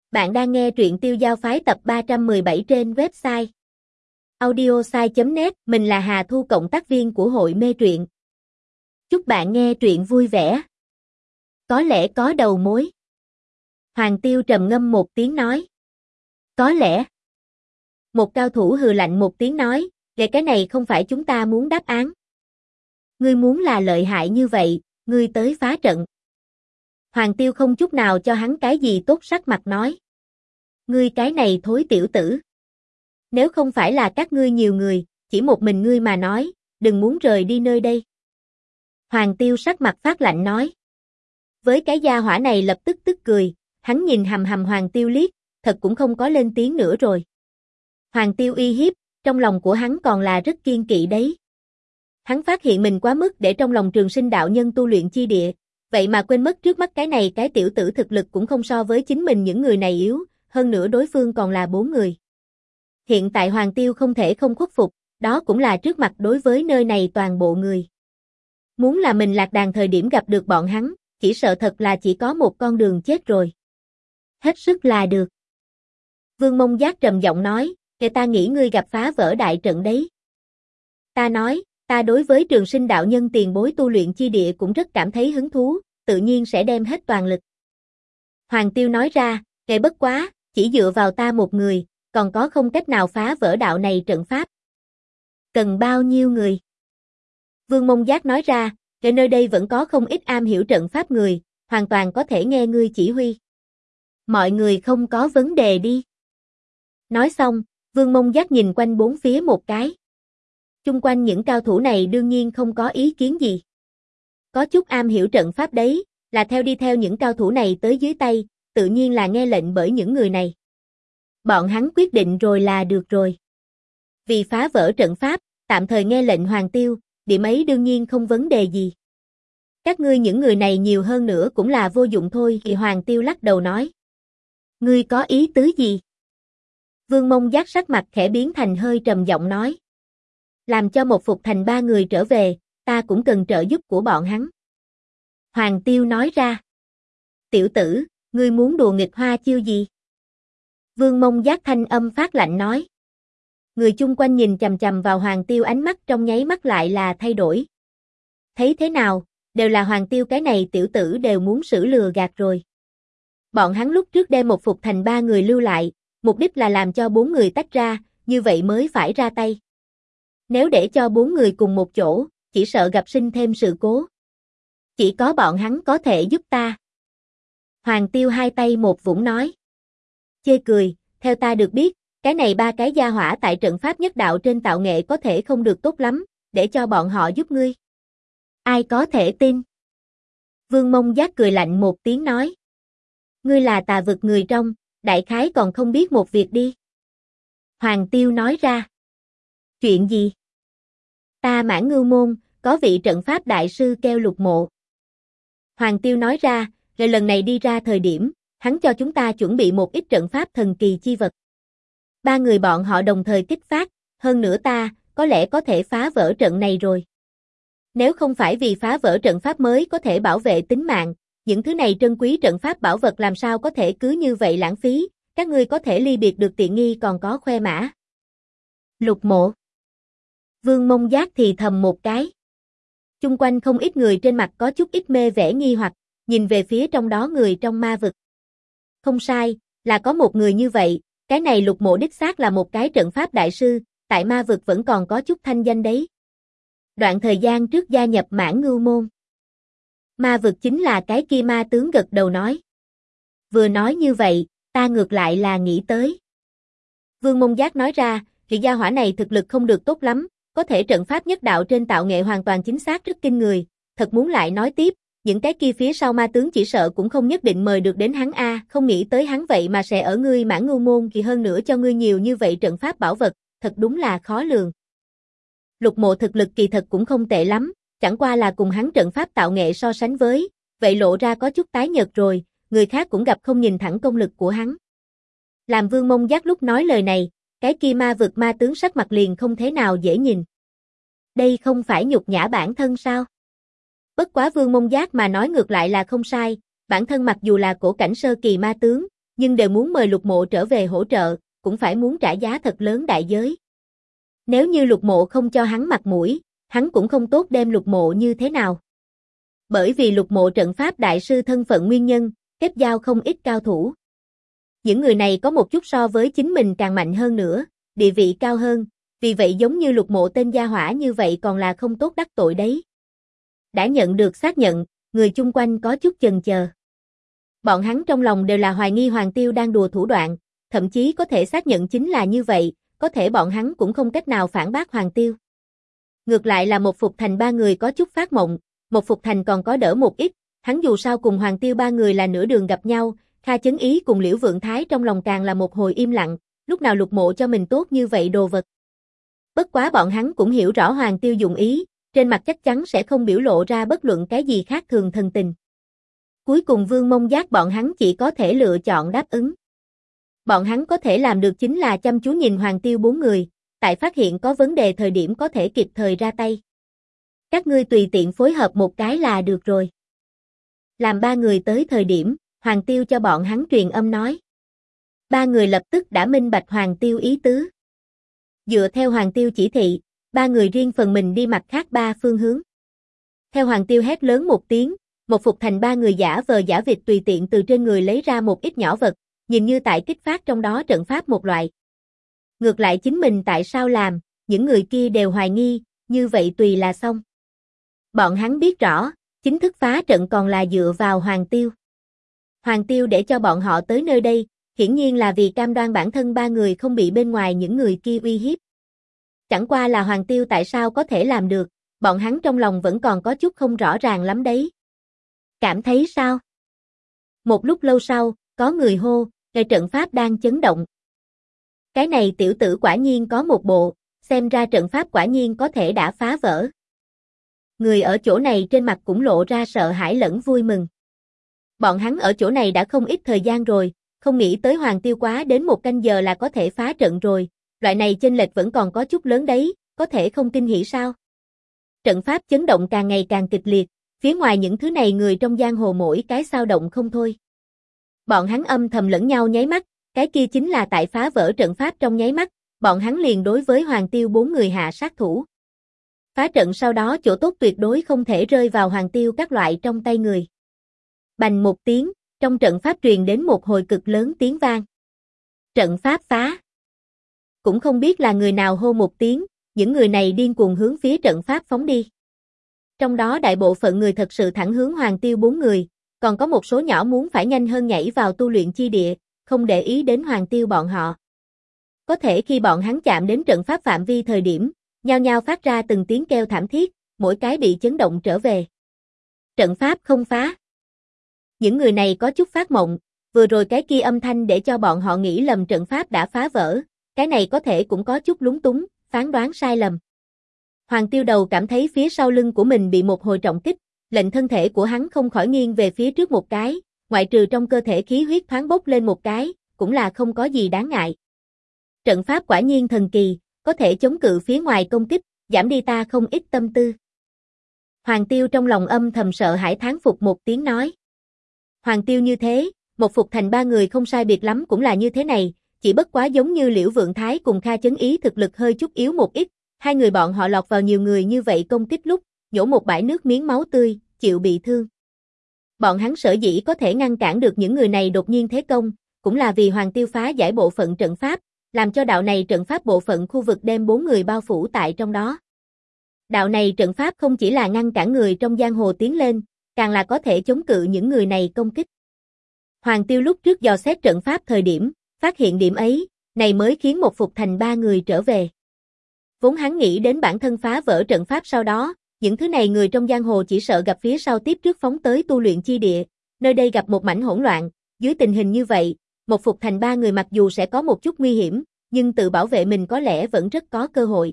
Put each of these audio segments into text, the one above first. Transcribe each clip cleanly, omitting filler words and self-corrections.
Bạn đang nghe truyện Tiêu Giao Phái tập 317 trên website audiosai.net. Mình là Hà Thu, cộng tác viên của hội mê truyện. Chúc bạn nghe truyện vui vẻ. Có lẽ có đầu mối. Hoàng Tiêu trầm ngâm một tiếng nói. Có lẽ. Một cao thủ hừ lạnh một tiếng nói, về cái này không phải chúng ta muốn đáp án. Ngươi muốn là lợi hại như vậy, ngươi tới phá trận. Hoàng Tiêu không chút nào cho hắn cái gì tốt sắc mặt nói. Ngươi cái này thối tiểu tử. Nếu không phải là các ngươi nhiều người, chỉ một mình ngươi mà nói, đừng muốn rời đi nơi đây. Hoàng Tiêu sắc mặt phát lạnh nói. Với cái gia hỏa này lập tức tức cười, hắn nhìn hầm hầm Hoàng Tiêu liếc, thật cũng không có lên tiếng nữa rồi. Hoàng Tiêu uy hiếp, trong lòng của hắn còn là rất kiên kỵ đấy. Hắn phát hiện mình quá mức để trong lòng Trường Sinh đạo nhân tu luyện chi địa, vậy mà quên mất trước mắt cái này cái tiểu tử thực lực cũng không so với chính mình những người này yếu, hơn nữa đối phương còn là 4 người. Hiện tại Hoàng Tiêu không thể không khuất phục, đó cũng là trước mặt đối với nơi này toàn bộ người. Muốn là mình lạc đàn thời điểm gặp được bọn hắn, chỉ sợ thật là chỉ có một con đường chết rồi. Hết sức là được. Vương Mông Giác trầm giọng nói, kể ta nghĩ ngươi gặp phá vỡ đại trận đấy. Ta nói, ta đối với Trường Sinh đạo nhân tiền bối tu luyện chi địa cũng rất cảm thấy hứng thú, tự nhiên sẽ đem hết toàn lực. Hoàng Tiêu nói ra, kể bất quá, chỉ dựa vào ta một người, còn có không cách nào phá vỡ đạo này trận pháp. Cần bao nhiêu người? Vương Mông Giác nói ra, kể nơi đây vẫn có không ít am hiểu trận pháp người, hoàn toàn có thể nghe ngươi chỉ huy. Mọi người không có vấn đề đi. Nói xong, Vương Mông Giác nhìn quanh bốn phía một cái. Chung quanh những cao thủ này đương nhiên không có ý kiến gì. Có chút am hiểu trận pháp đấy, là đi theo những cao thủ này tới dưới tay, tự nhiên là nghe lệnh bởi những người này. Bọn hắn quyết định rồi là được rồi. Vì phá vỡ trận pháp, tạm thời nghe lệnh Hoàng Tiêu, điểm ấy đương nhiên không vấn đề gì. Các ngươi những người này nhiều hơn nữa cũng là vô dụng thôi, thì Hoàng Tiêu lắc đầu nói. Ngươi có ý tứ gì? Vương Mông Giác sắc mặt khẽ biến thành hơi trầm giọng nói. Làm cho một Phục Thành 3 người trở về, ta cũng cần trợ giúp của bọn hắn. Hoàng Tiêu nói ra. Tiểu tử, ngươi muốn đùa nghịch hoa chiêu gì? Vương Mông Giác thanh âm phát lạnh nói. Người chung quanh nhìn chằm chằm vào Hoàng Tiêu, ánh mắt trong nháy mắt lại là thay đổi. Thấy thế nào, đều là Hoàng Tiêu cái này tiểu tử đều muốn xử lừa gạt rồi. Bọn hắn lúc trước đem một Phục Thành 3 người lưu lại, mục đích là làm cho 4 người tách ra, như vậy mới phải ra tay. Nếu để cho 4 người cùng một chỗ, chỉ sợ gặp sinh thêm sự cố. Chỉ có bọn hắn có thể giúp ta. Hoàng Tiêu hai tay một vũng nói. Chê cười, theo ta được biết, cái này 3 cái gia hỏa tại trận pháp nhất đạo trên tạo nghệ có thể không được tốt lắm, để cho bọn họ giúp ngươi. Ai có thể tin? Vương Mông Giác cười lạnh một tiếng nói. Ngươi là Tà Vực người trong, đại khái còn không biết một việc đi. Hoàng Tiêu nói ra. Chuyện gì? Ta Mãn Ngưu Môn, có vị trận pháp đại sư kêu Lục Mộ. Hoàng Tiêu nói ra, rồi lần này đi ra thời điểm, hắn cho chúng ta chuẩn bị một ít trận pháp thần kỳ chi vật. 3 người bọn họ đồng thời kích phát, hơn nữa ta, có lẽ có thể phá vỡ trận này rồi. Nếu không phải vì phá vỡ trận pháp mới có thể bảo vệ tính mạng, những thứ này trân quý trận pháp bảo vật làm sao có thể cứ như vậy lãng phí, các ngươi có thể ly biệt được tiện nghi còn có khoe mã. Lục Mộ. Vương Mông Giác thì thầm một cái. Chung quanh không ít người trên mặt có chút ít mê vẻ nghi hoặc, nhìn về phía trong đó người trong ma vực. Không sai, là có một người như vậy, cái này Lục Mộ đích xác là một cái trận pháp đại sư, tại ma vực vẫn còn có chút thanh danh đấy. Đoạn thời gian trước gia nhập Mãn Ngưu Môn. Ma vực chính là cái kia ma tướng gật đầu nói. Vừa nói như vậy, ta ngược lại là nghĩ tới. Vương Mông Giác nói ra, thì gia hỏa này thực lực không được tốt lắm, có thể trận pháp nhất đạo trên tạo nghệ hoàn toàn chính xác rất kinh người, thật muốn lại nói tiếp, những cái kia phía sau ma tướng chỉ sợ cũng không nhất định mời được đến hắn a, không nghĩ tới hắn vậy mà sẽ ở ngươi Mãn Ngưu Môn, thì hơn nữa cho ngươi nhiều như vậy trận pháp bảo vật, thật đúng là khó lường. Lục Mộ thực lực kỳ thật cũng không tệ lắm, chẳng qua là cùng hắn trận pháp tạo nghệ so sánh với, vậy lộ ra có chút tái nhợt rồi, người khác cũng gặp không nhìn thẳng công lực của hắn. Làm Vương Mông Giác lúc nói lời này, cái kia ma vực ma tướng sắc mặt liền không thế nào dễ nhìn. Đây không phải nhục nhã bản thân sao? Bất quá Vương Mông Giác mà nói ngược lại là không sai, bản thân mặc dù là cổ cảnh sơ kỳ ma tướng, nhưng đều muốn mời Lục Mộ trở về hỗ trợ, cũng phải muốn trả giá thật lớn đại giới. Nếu như Lục Mộ không cho hắn mặt mũi, hắn cũng không tốt đem Lục Mộ như thế nào. Bởi vì Lục Mộ trận pháp đại sư thân phận nguyên nhân, kết giao không ít cao thủ. Những người này có một chút so với chính mình càng mạnh hơn nữa, địa vị cao hơn, vì vậy giống như Lục Mộ tên gia hỏa như vậy còn là không tốt đắc tội đấy. Đã nhận được xác nhận, người chung quanh có chút chần chờ. Bọn hắn trong lòng đều là hoài nghi Hoàng Tiêu đang đùa thủ đoạn, thậm chí có thể xác nhận chính là như vậy, có thể bọn hắn cũng không cách nào phản bác Hoàng Tiêu. Ngược lại là Một Phục Thành ba người có chút phát mộng, Một Phục Thành còn có đỡ một ít, hắn dù sao cùng Hoàng Tiêu ba người là nửa đường gặp nhau, Kha Chấn Ý cùng Liễu Vượng Thái trong lòng càng là một hồi im lặng, lúc nào Lục Mộ cho mình tốt như vậy đồ vật. Bất quá bọn hắn cũng hiểu rõ Hoàng Tiêu dụng ý, trên mặt chắc chắn sẽ không biểu lộ ra bất luận cái gì khác thường thần tình. Cuối cùng Vương Mông Giác bọn hắn chỉ có thể lựa chọn đáp ứng. Bọn hắn có thể làm được chính là chăm chú nhìn Hoàng Tiêu bốn người, tại phát hiện có vấn đề thời điểm có thể kịp thời ra tay. Các ngươi tùy tiện phối hợp một cái là được rồi. Làm ba người tới thời điểm, Hoàng Tiêu cho bọn hắn truyền âm nói. Ba người lập tức đã minh bạch Hoàng Tiêu ý tứ. Dựa theo Hoàng Tiêu chỉ thị, ba người riêng phần mình đi mặt khác ba phương hướng. Theo Hoàng Tiêu hét lớn một tiếng, Một Phục Thành ba người giả vờ giả vịt tùy tiện từ trên người lấy ra một ít nhỏ vật, nhìn như tại kích phát trong đó trận pháp một loại. Ngược lại chính mình tại sao làm, những người kia đều hoài nghi, như vậy tùy là xong. Bọn hắn biết rõ, chính thức phá trận còn là dựa vào Hoàng Tiêu. Hoàng Tiêu để cho bọn họ tới nơi đây, hiển nhiên là vì cam đoan bản thân ba người không bị bên ngoài những người kia uy hiếp. Chẳng qua là Hoàng Tiêu tại sao có thể làm được, bọn hắn trong lòng vẫn còn có chút không rõ ràng lắm đấy. Cảm thấy sao? Một lúc lâu sau, có người hô, cái trận pháp đang chấn động. Cái này tiểu tử quả nhiên có một bộ, xem ra trận pháp quả nhiên có thể đã phá vỡ. Người ở chỗ này trên mặt cũng lộ ra sợ hãi lẫn vui mừng. Bọn hắn ở chỗ này đã không ít thời gian rồi, không nghĩ tới Hoàng Tiêu quá đến một canh giờ là có thể phá trận rồi, loại này chênh lệch vẫn còn có chút lớn đấy, có thể không kinh hỉ sao? Trận pháp chấn động càng ngày càng kịch liệt, phía ngoài những thứ này người trong giang hồ mỗi cái sao động không thôi. Bọn hắn âm thầm lẫn nhau nháy mắt, cái kia chính là tại phá vỡ trận pháp trong nháy mắt, bọn hắn liền đối với Hoàng Tiêu bốn người hạ sát thủ. Phá trận sau đó chỗ tốt tuyệt đối không thể rơi vào Hoàng Tiêu các loại trong tay người. Bành một tiếng, trong trận pháp truyền đến một hồi cực lớn tiếng vang. Trận pháp phá. Cũng không biết là người nào hô một tiếng, những người này điên cuồng hướng phía trận pháp phóng đi. Trong đó đại bộ phận người thật sự thẳng hướng Hoàng Tiêu bốn người, còn có một số nhỏ muốn phải nhanh hơn nhảy vào tu luyện chi địa, không để ý đến Hoàng Tiêu bọn họ. Có thể khi bọn hắn chạm đến trận pháp phạm vi thời điểm, nhao nhao phát ra từng tiếng kêu thảm thiết, mỗi cái bị chấn động trở về. Trận pháp không phá. Những người này có chút phát mộng, vừa rồi cái kia âm thanh để cho bọn họ nghĩ lầm trận pháp đã phá vỡ, cái này có thể cũng có chút lúng túng, phán đoán sai lầm. Hoàng Tiêu đầu cảm thấy phía sau lưng của mình bị một hồi trọng kích, lệnh thân thể của hắn không khỏi nghiêng về phía trước một cái, ngoại trừ trong cơ thể khí huyết thoáng bốc lên một cái, cũng là không có gì đáng ngại. Trận pháp quả nhiên thần kỳ, có thể chống cự phía ngoài công kích, giảm đi ta không ít tâm tư. Hoàng Tiêu trong lòng âm thầm sợ hãi thán phục một tiếng nói. Hoàng Tiêu như thế, Một Phục Thành ba người không sai biệt lắm cũng là như thế này, chỉ bất quá giống như Liễu Vượng Thái cùng Kha Chấn Ý thực lực hơi chút yếu một ít, hai người bọn họ lọt vào nhiều người như vậy công kích lúc, nhổ một bãi nước miếng máu tươi, chịu bị thương. Bọn hắn sở dĩ có thể ngăn cản được những người này đột nhiên thế công, cũng là vì Hoàng Tiêu phá giải bộ phận trận pháp, làm cho đạo này trận pháp bộ phận khu vực đem bốn người bao phủ tại trong đó. Đạo này trận pháp không chỉ là ngăn cản người trong giang hồ tiến lên, càng là có thể chống cự những người này công kích. Hoàng Tiêu lúc trước dò xét trận pháp thời điểm, phát hiện điểm ấy, này mới khiến Một Phục Thành ba người trở về. Vốn hắn nghĩ đến bản thân phá vỡ trận pháp sau đó, những thứ này người trong giang hồ chỉ sợ gặp phía sau tiếp trước phóng tới tu luyện chi địa, nơi đây gặp một mảnh hỗn loạn, dưới tình hình như vậy, Một Phục Thành ba người mặc dù sẽ có một chút nguy hiểm, nhưng tự bảo vệ mình có lẽ vẫn rất có cơ hội.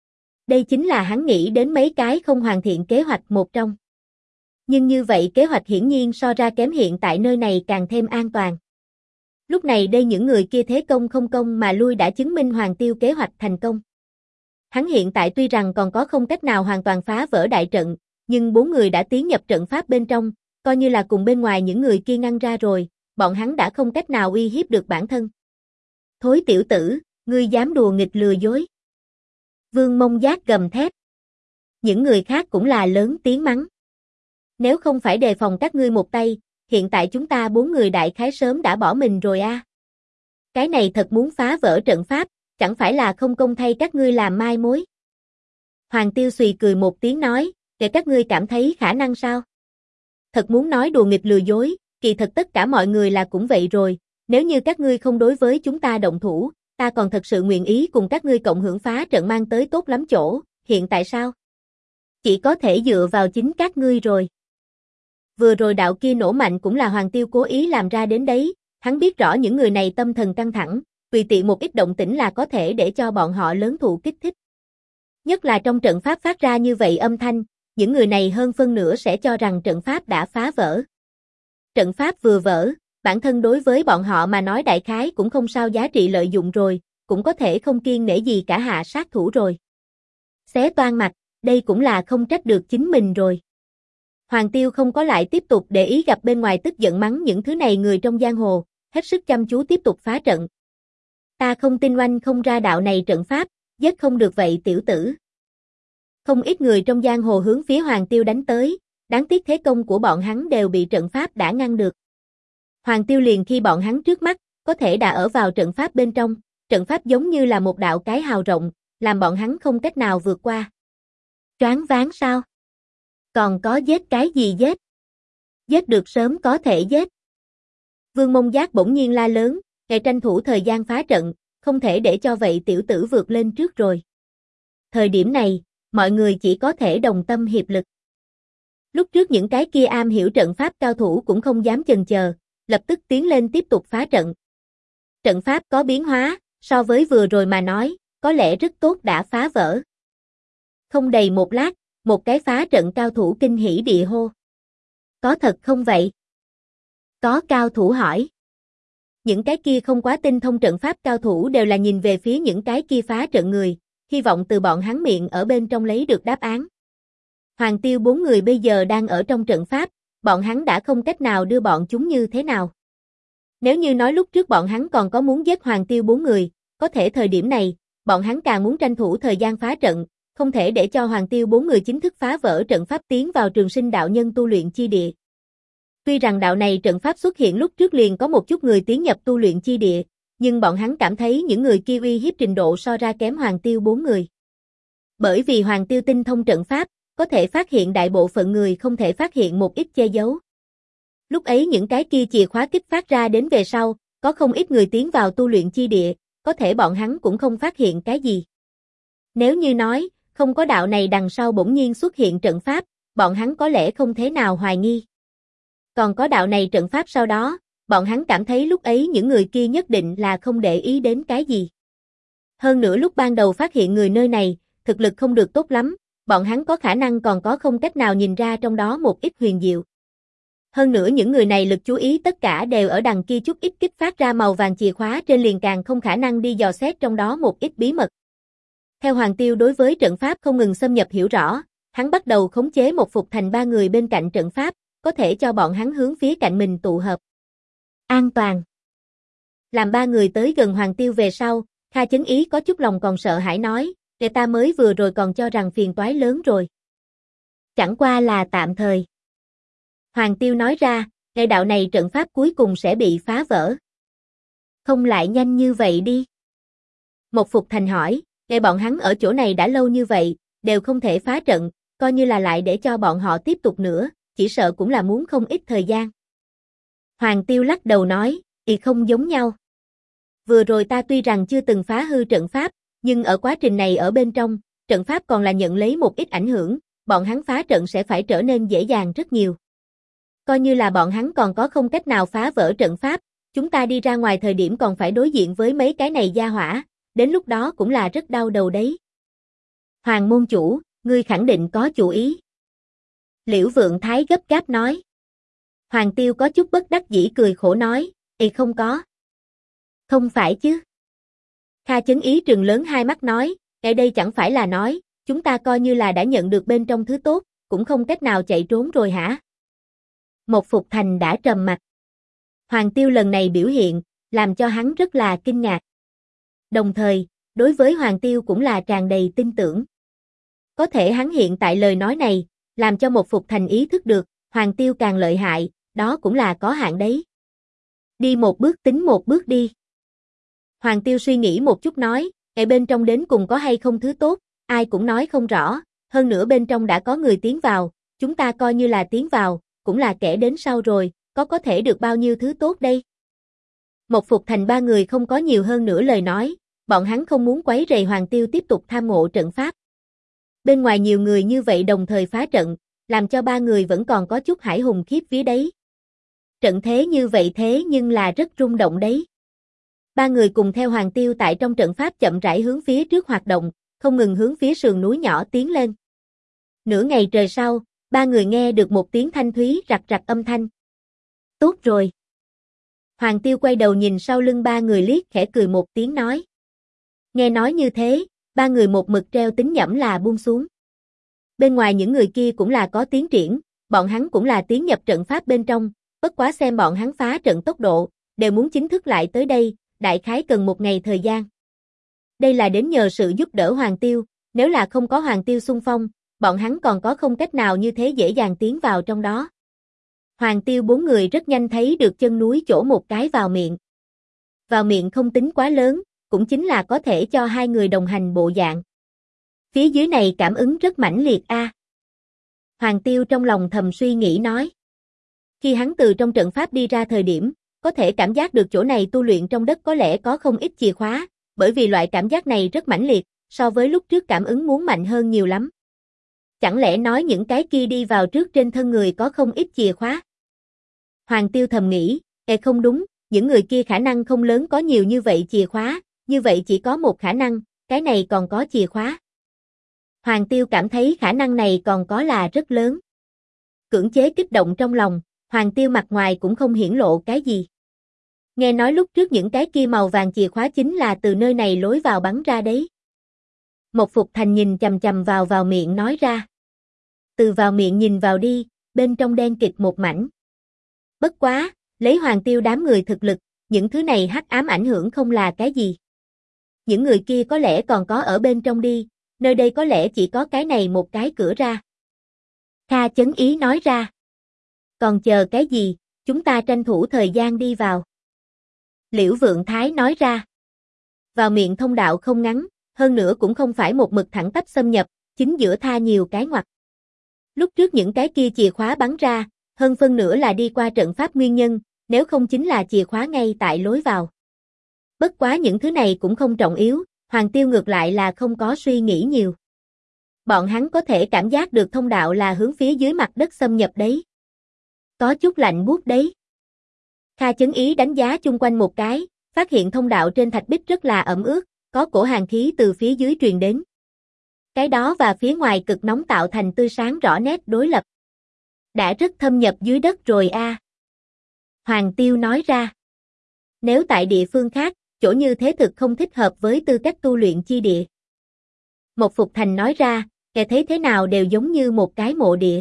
Đây chính là hắn nghĩ đến mấy cái không hoàn thiện kế hoạch một trong. Nhưng như vậy kế hoạch hiển nhiên so ra kém hiện tại nơi này càng thêm an toàn. Lúc này đây những người kia thế công không công mà lui đã chứng minh Hoàng Tiêu kế hoạch thành công. Hắn hiện tại tuy rằng còn có không cách nào hoàn toàn phá vỡ đại trận, nhưng bốn người đã tiến nhập trận pháp bên trong, coi như là cùng bên ngoài những người kia ngăn ra rồi, bọn hắn đã không cách nào uy hiếp được bản thân. Thối tiểu tử, ngươi dám đùa nghịch lừa dối. Vương Mông Giác gầm thét. Những người khác cũng là lớn tiếng mắng. Nếu không phải đề phòng các ngươi một tay, hiện tại chúng ta 4 người đại khái sớm đã bỏ mình rồi a. Cái này thật muốn phá vỡ trận pháp, chẳng phải là không công thay các ngươi làm mai mối. Hoàng Tiêu Xùy cười một tiếng nói, để các ngươi cảm thấy khả năng sao? Thật muốn nói đùa nghịch lừa dối, kỳ thật tất cả mọi người là cũng vậy rồi, nếu như các ngươi không đối với chúng ta động thủ, ta còn thật sự nguyện ý cùng các ngươi cộng hưởng phá trận mang tới tốt lắm chỗ, hiện tại sao? Chỉ có thể dựa vào chính các ngươi rồi. Vừa rồi đạo kia nổ mạnh cũng là Hoàng Tiêu cố ý làm ra đến đấy, hắn biết rõ những người này tâm thần căng thẳng, tùy tiện một ít động tĩnh là có thể để cho bọn họ lớn thụ kích thích. Nhất là trong trận pháp phát ra như vậy âm thanh, những người này hơn phân nửa sẽ cho rằng trận pháp đã phá vỡ. Trận pháp vừa vỡ, bản thân đối với bọn họ mà nói đại khái cũng không sao giá trị lợi dụng rồi, cũng có thể không kiêng nể gì cả hạ sát thủ rồi. Xé toang mặt, đây cũng là không trách được chính mình rồi. Hoàng Tiêu không có lại tiếp tục để ý gặp bên ngoài tức giận mắng những thứ này người trong giang hồ, hết sức chăm chú tiếp tục phá trận. Ta không tin oanh không ra đạo này trận pháp, giết không được vậy tiểu tử. Không ít người trong giang hồ hướng phía Hoàng Tiêu đánh tới, đáng tiếc thế công của bọn hắn đều bị trận pháp đã ngăn được. Hoàng Tiêu liền khi bọn hắn trước mắt, có thể đã ở vào trận pháp bên trong, trận pháp giống như là một đạo cái hào rộng, làm bọn hắn không cách nào vượt qua. Choáng váng sao? Còn có giết cái gì giết? Giết được sớm có thể giết. Vương Mông Giác bỗng nhiên la lớn, ngài tranh thủ thời gian phá trận, không thể để cho vậy tiểu tử vượt lên trước rồi. Thời điểm này, mọi người chỉ có thể đồng tâm hiệp lực. Lúc trước những cái kia am hiểu trận pháp cao thủ cũng không dám chần chờ, lập tức tiến lên tiếp tục phá trận. Trận pháp có biến hóa, so với vừa rồi mà nói, có lẽ rất tốt đã phá vỡ. Không đầy một lát, một cái phá trận cao thủ kinh hỉ địa hô. Có thật không vậy? Có cao thủ hỏi. Những cái kia không quá tinh thông trận pháp cao thủ đều là nhìn về phía những cái kia phá trận người, hy vọng từ bọn hắn miệng ở bên trong lấy được đáp án. Hoàng Tiêu 4 người bây giờ đang ở trong trận pháp, bọn hắn đã không cách nào đưa bọn chúng như thế nào. Nếu như nói lúc trước bọn hắn còn có muốn giết Hoàng Tiêu 4 người, có thể thời điểm này, bọn hắn càng muốn tranh thủ thời gian phá trận, không thể để cho Hoàng Tiêu 4 người chính thức phá vỡ trận pháp tiến vào Trường Sinh đạo nhân tu luyện chi địa. Tuy rằng đạo này trận pháp xuất hiện lúc trước liền có một chút người tiến nhập tu luyện chi địa, nhưng bọn hắn cảm thấy những người kia uy hiếp trình độ so ra kém Hoàng Tiêu 4 người. Bởi vì Hoàng Tiêu tinh thông trận pháp, có thể phát hiện đại bộ phận người không thể phát hiện một ít che giấu. Lúc ấy những cái kia chìa khóa kích phát ra đến về sau, có không ít người tiến vào tu luyện chi địa, có thể bọn hắn cũng không phát hiện cái gì. Nếu như nói, không có đạo này đằng sau bỗng nhiên xuất hiện trận pháp, bọn hắn có lẽ không thế nào hoài nghi. Còn có đạo này trận pháp sau đó, bọn hắn cảm thấy lúc ấy những người kia nhất định là không để ý đến cái gì. Hơn nữa lúc ban đầu phát hiện người nơi này, thực lực không được tốt lắm, bọn hắn có khả năng còn có không cách nào nhìn ra trong đó một ít huyền diệu. Hơn nữa những người này lực chú ý tất cả đều ở đằng kia chút ít kích phát ra màu vàng chìa khóa trên liền càng không khả năng đi dò xét trong đó một ít bí mật. Theo Hoàng Tiêu đối với trận pháp không ngừng xâm nhập hiểu rõ, hắn bắt đầu khống chế một phục thành 3 người bên cạnh trận pháp, có thể cho bọn hắn hướng phía cạnh mình tụ hợp. An toàn. Làm 3 người tới gần Hoàng Tiêu về sau, Kha Chấn Ý có chút lòng còn sợ hãi nói, để ta mới vừa rồi còn cho rằng phiền toái lớn rồi. Chẳng qua là tạm thời. Hoàng Tiêu nói ra, ngày đạo này trận pháp cuối cùng sẽ bị phá vỡ. Không lại nhanh như vậy đi. Một Phục Thành hỏi, ngày bọn hắn ở chỗ này đã lâu như vậy, đều không thể phá trận, coi như là lại để cho bọn họ tiếp tục nữa, chỉ sợ cũng là muốn không ít thời gian. Hoàng Tiêu lắc đầu nói, không giống nhau. Vừa rồi ta tuy rằng chưa từng phá hư trận pháp, nhưng ở quá trình này ở bên trong, trận pháp còn là nhận lấy một ít ảnh hưởng, bọn hắn phá trận sẽ phải trở nên dễ dàng rất nhiều. Coi như là bọn hắn còn có không cách nào phá vỡ trận pháp, chúng ta đi ra ngoài thời điểm còn phải đối diện với mấy cái này gia hỏa, đến lúc đó cũng là rất đau đầu đấy. Hoàng môn chủ, ngươi khẳng định có chủ ý. Liễu Vượng Thái gấp gáp nói. Hoàng Tiêu có chút bất đắc dĩ cười khổ nói, không có. Không phải chứ. Kha Chấn Ý trừng lớn hai mắt nói, ở đây chẳng phải là nói, chúng ta coi như là đã nhận được bên trong thứ tốt, cũng không cách nào chạy trốn rồi hả? Một Phục Thành đã trầm mặt. Hoàng Tiêu lần này biểu hiện, làm cho hắn rất là kinh ngạc. Đồng thời, đối với Hoàng Tiêu cũng là tràn đầy tin tưởng. Có thể hắn hiện tại lời nói này, làm cho Một Phục Thành ý thức được, Hoàng Tiêu càng lợi hại, đó cũng là có hạn đấy. Đi một bước tính một bước đi. Hoàng Tiêu suy nghĩ một chút nói, ở bên trong đến cùng có hay không thứ tốt, ai cũng nói không rõ, hơn nữa bên trong đã có người tiến vào, chúng ta coi như là tiến vào, cũng là kẻ đến sau rồi, có thể được bao nhiêu thứ tốt đây. Một Phục Thành ba người không có nhiều hơn nữa lời nói, bọn hắn không muốn quấy rầy Hoàng Tiêu tiếp tục tham ngộ trận pháp. Bên ngoài nhiều người như vậy đồng thời phá trận, làm cho ba người vẫn còn có chút hải hùng khiếp vía đấy. Trận thế như vậy thế nhưng là rất rung động đấy. Ba người cùng theo Hoàng Tiêu tại trong trận pháp chậm rãi hướng phía trước hoạt động, không ngừng hướng phía sườn núi nhỏ tiến lên. Nửa ngày trời sau, ba người nghe được một tiếng thanh thúy rặt rặt âm thanh. Tốt rồi. Hoàng Tiêu quay đầu nhìn sau lưng ba người liếc khẽ cười một tiếng nói. Nghe nói như thế, ba người một mực treo tính nhẩm là buông xuống. Bên ngoài những người kia cũng là có tiến triển, bọn hắn cũng là tiến nhập trận pháp bên trong, bất quá xem bọn hắn phá trận tốc độ, đều muốn chính thức lại tới đây, đại khái cần một ngày thời gian. Đây là đến nhờ sự giúp đỡ Hoàng Tiêu, nếu là không có Hoàng Tiêu xung phong, bọn hắn còn có không cách nào như thế dễ dàng tiến vào trong đó. Hoàng Tiêu bốn người rất nhanh thấy được chân núi chỗ một cái vào miệng. Vào miệng không tính quá lớn, cũng chính là có thể cho hai người đồng hành bộ dạng. Phía dưới này cảm ứng rất mãnh liệt a. Hoàng Tiêu trong lòng thầm suy nghĩ nói. Khi hắn từ trong trận pháp đi ra thời điểm, có thể cảm giác được chỗ này tu luyện trong đất có lẽ có không ít chìa khóa, bởi vì loại cảm giác này rất mãnh liệt, so với lúc trước cảm ứng muốn mạnh hơn nhiều lắm. Chẳng lẽ nói những cái kia đi vào trước trên thân người có không ít chìa khóa? Hoàng Tiêu thầm nghĩ, không đúng, những người kia khả năng không lớn có nhiều như vậy chìa khóa, như vậy chỉ có một khả năng, cái này còn có chìa khóa. Hoàng Tiêu cảm thấy khả năng này còn có là rất lớn. Cưỡng chế kích động trong lòng, Hoàng Tiêu mặt ngoài cũng không hiển lộ cái gì. Nghe nói lúc trước những cái kia màu vàng chìa khóa chính là từ nơi này lối vào bắn ra đấy. Một Phục Thành nhìn chằm chằm vào miệng nói ra. Từ vào miệng nhìn vào đi, bên trong đen kịt một mảnh. Bất quá, lấy Hoàng Tiêu đám người thực lực, những thứ này hắc ám ảnh hưởng không là cái gì. Những người kia có lẽ còn có ở bên trong đi, nơi đây có lẽ chỉ có cái này một cái cửa ra. Kha Chấn Ý nói ra. Còn chờ cái gì, chúng ta tranh thủ thời gian đi vào. Liễu Vượng Thái nói ra. Vào miệng thông đạo không ngắn, hơn nữa cũng không phải một mực thẳng tắp xâm nhập, chính giữa tha nhiều cái ngoặt. Lúc trước những cái kia chìa khóa bắn ra, hơn phân nửa là đi qua trận pháp nguyên nhân, nếu không chính là chìa khóa ngay tại lối vào. Bất quá những thứ này cũng không trọng yếu, Hoàng Tiêu ngược lại là không có suy nghĩ nhiều. Bọn hắn có thể cảm giác được thông đạo là hướng phía dưới mặt đất xâm nhập đấy. Có chút lạnh buốt đấy. Kha Chấn Ý đánh giá chung quanh một cái, phát hiện thông đạo trên thạch bích rất là ẩm ướt, có cổ hàn khí từ phía dưới truyền đến. Cái đó và phía ngoài cực nóng tạo thành tươi sáng rõ nét đối lập. Đã rất thâm nhập dưới đất rồi a. Hoàng Tiêu nói ra. Nếu tại địa phương khác, chỗ như thế thực không thích hợp với tư cách tu luyện chi địa. Một Phục Thành nói ra, kẻ thấy thế nào đều giống như một cái mộ địa.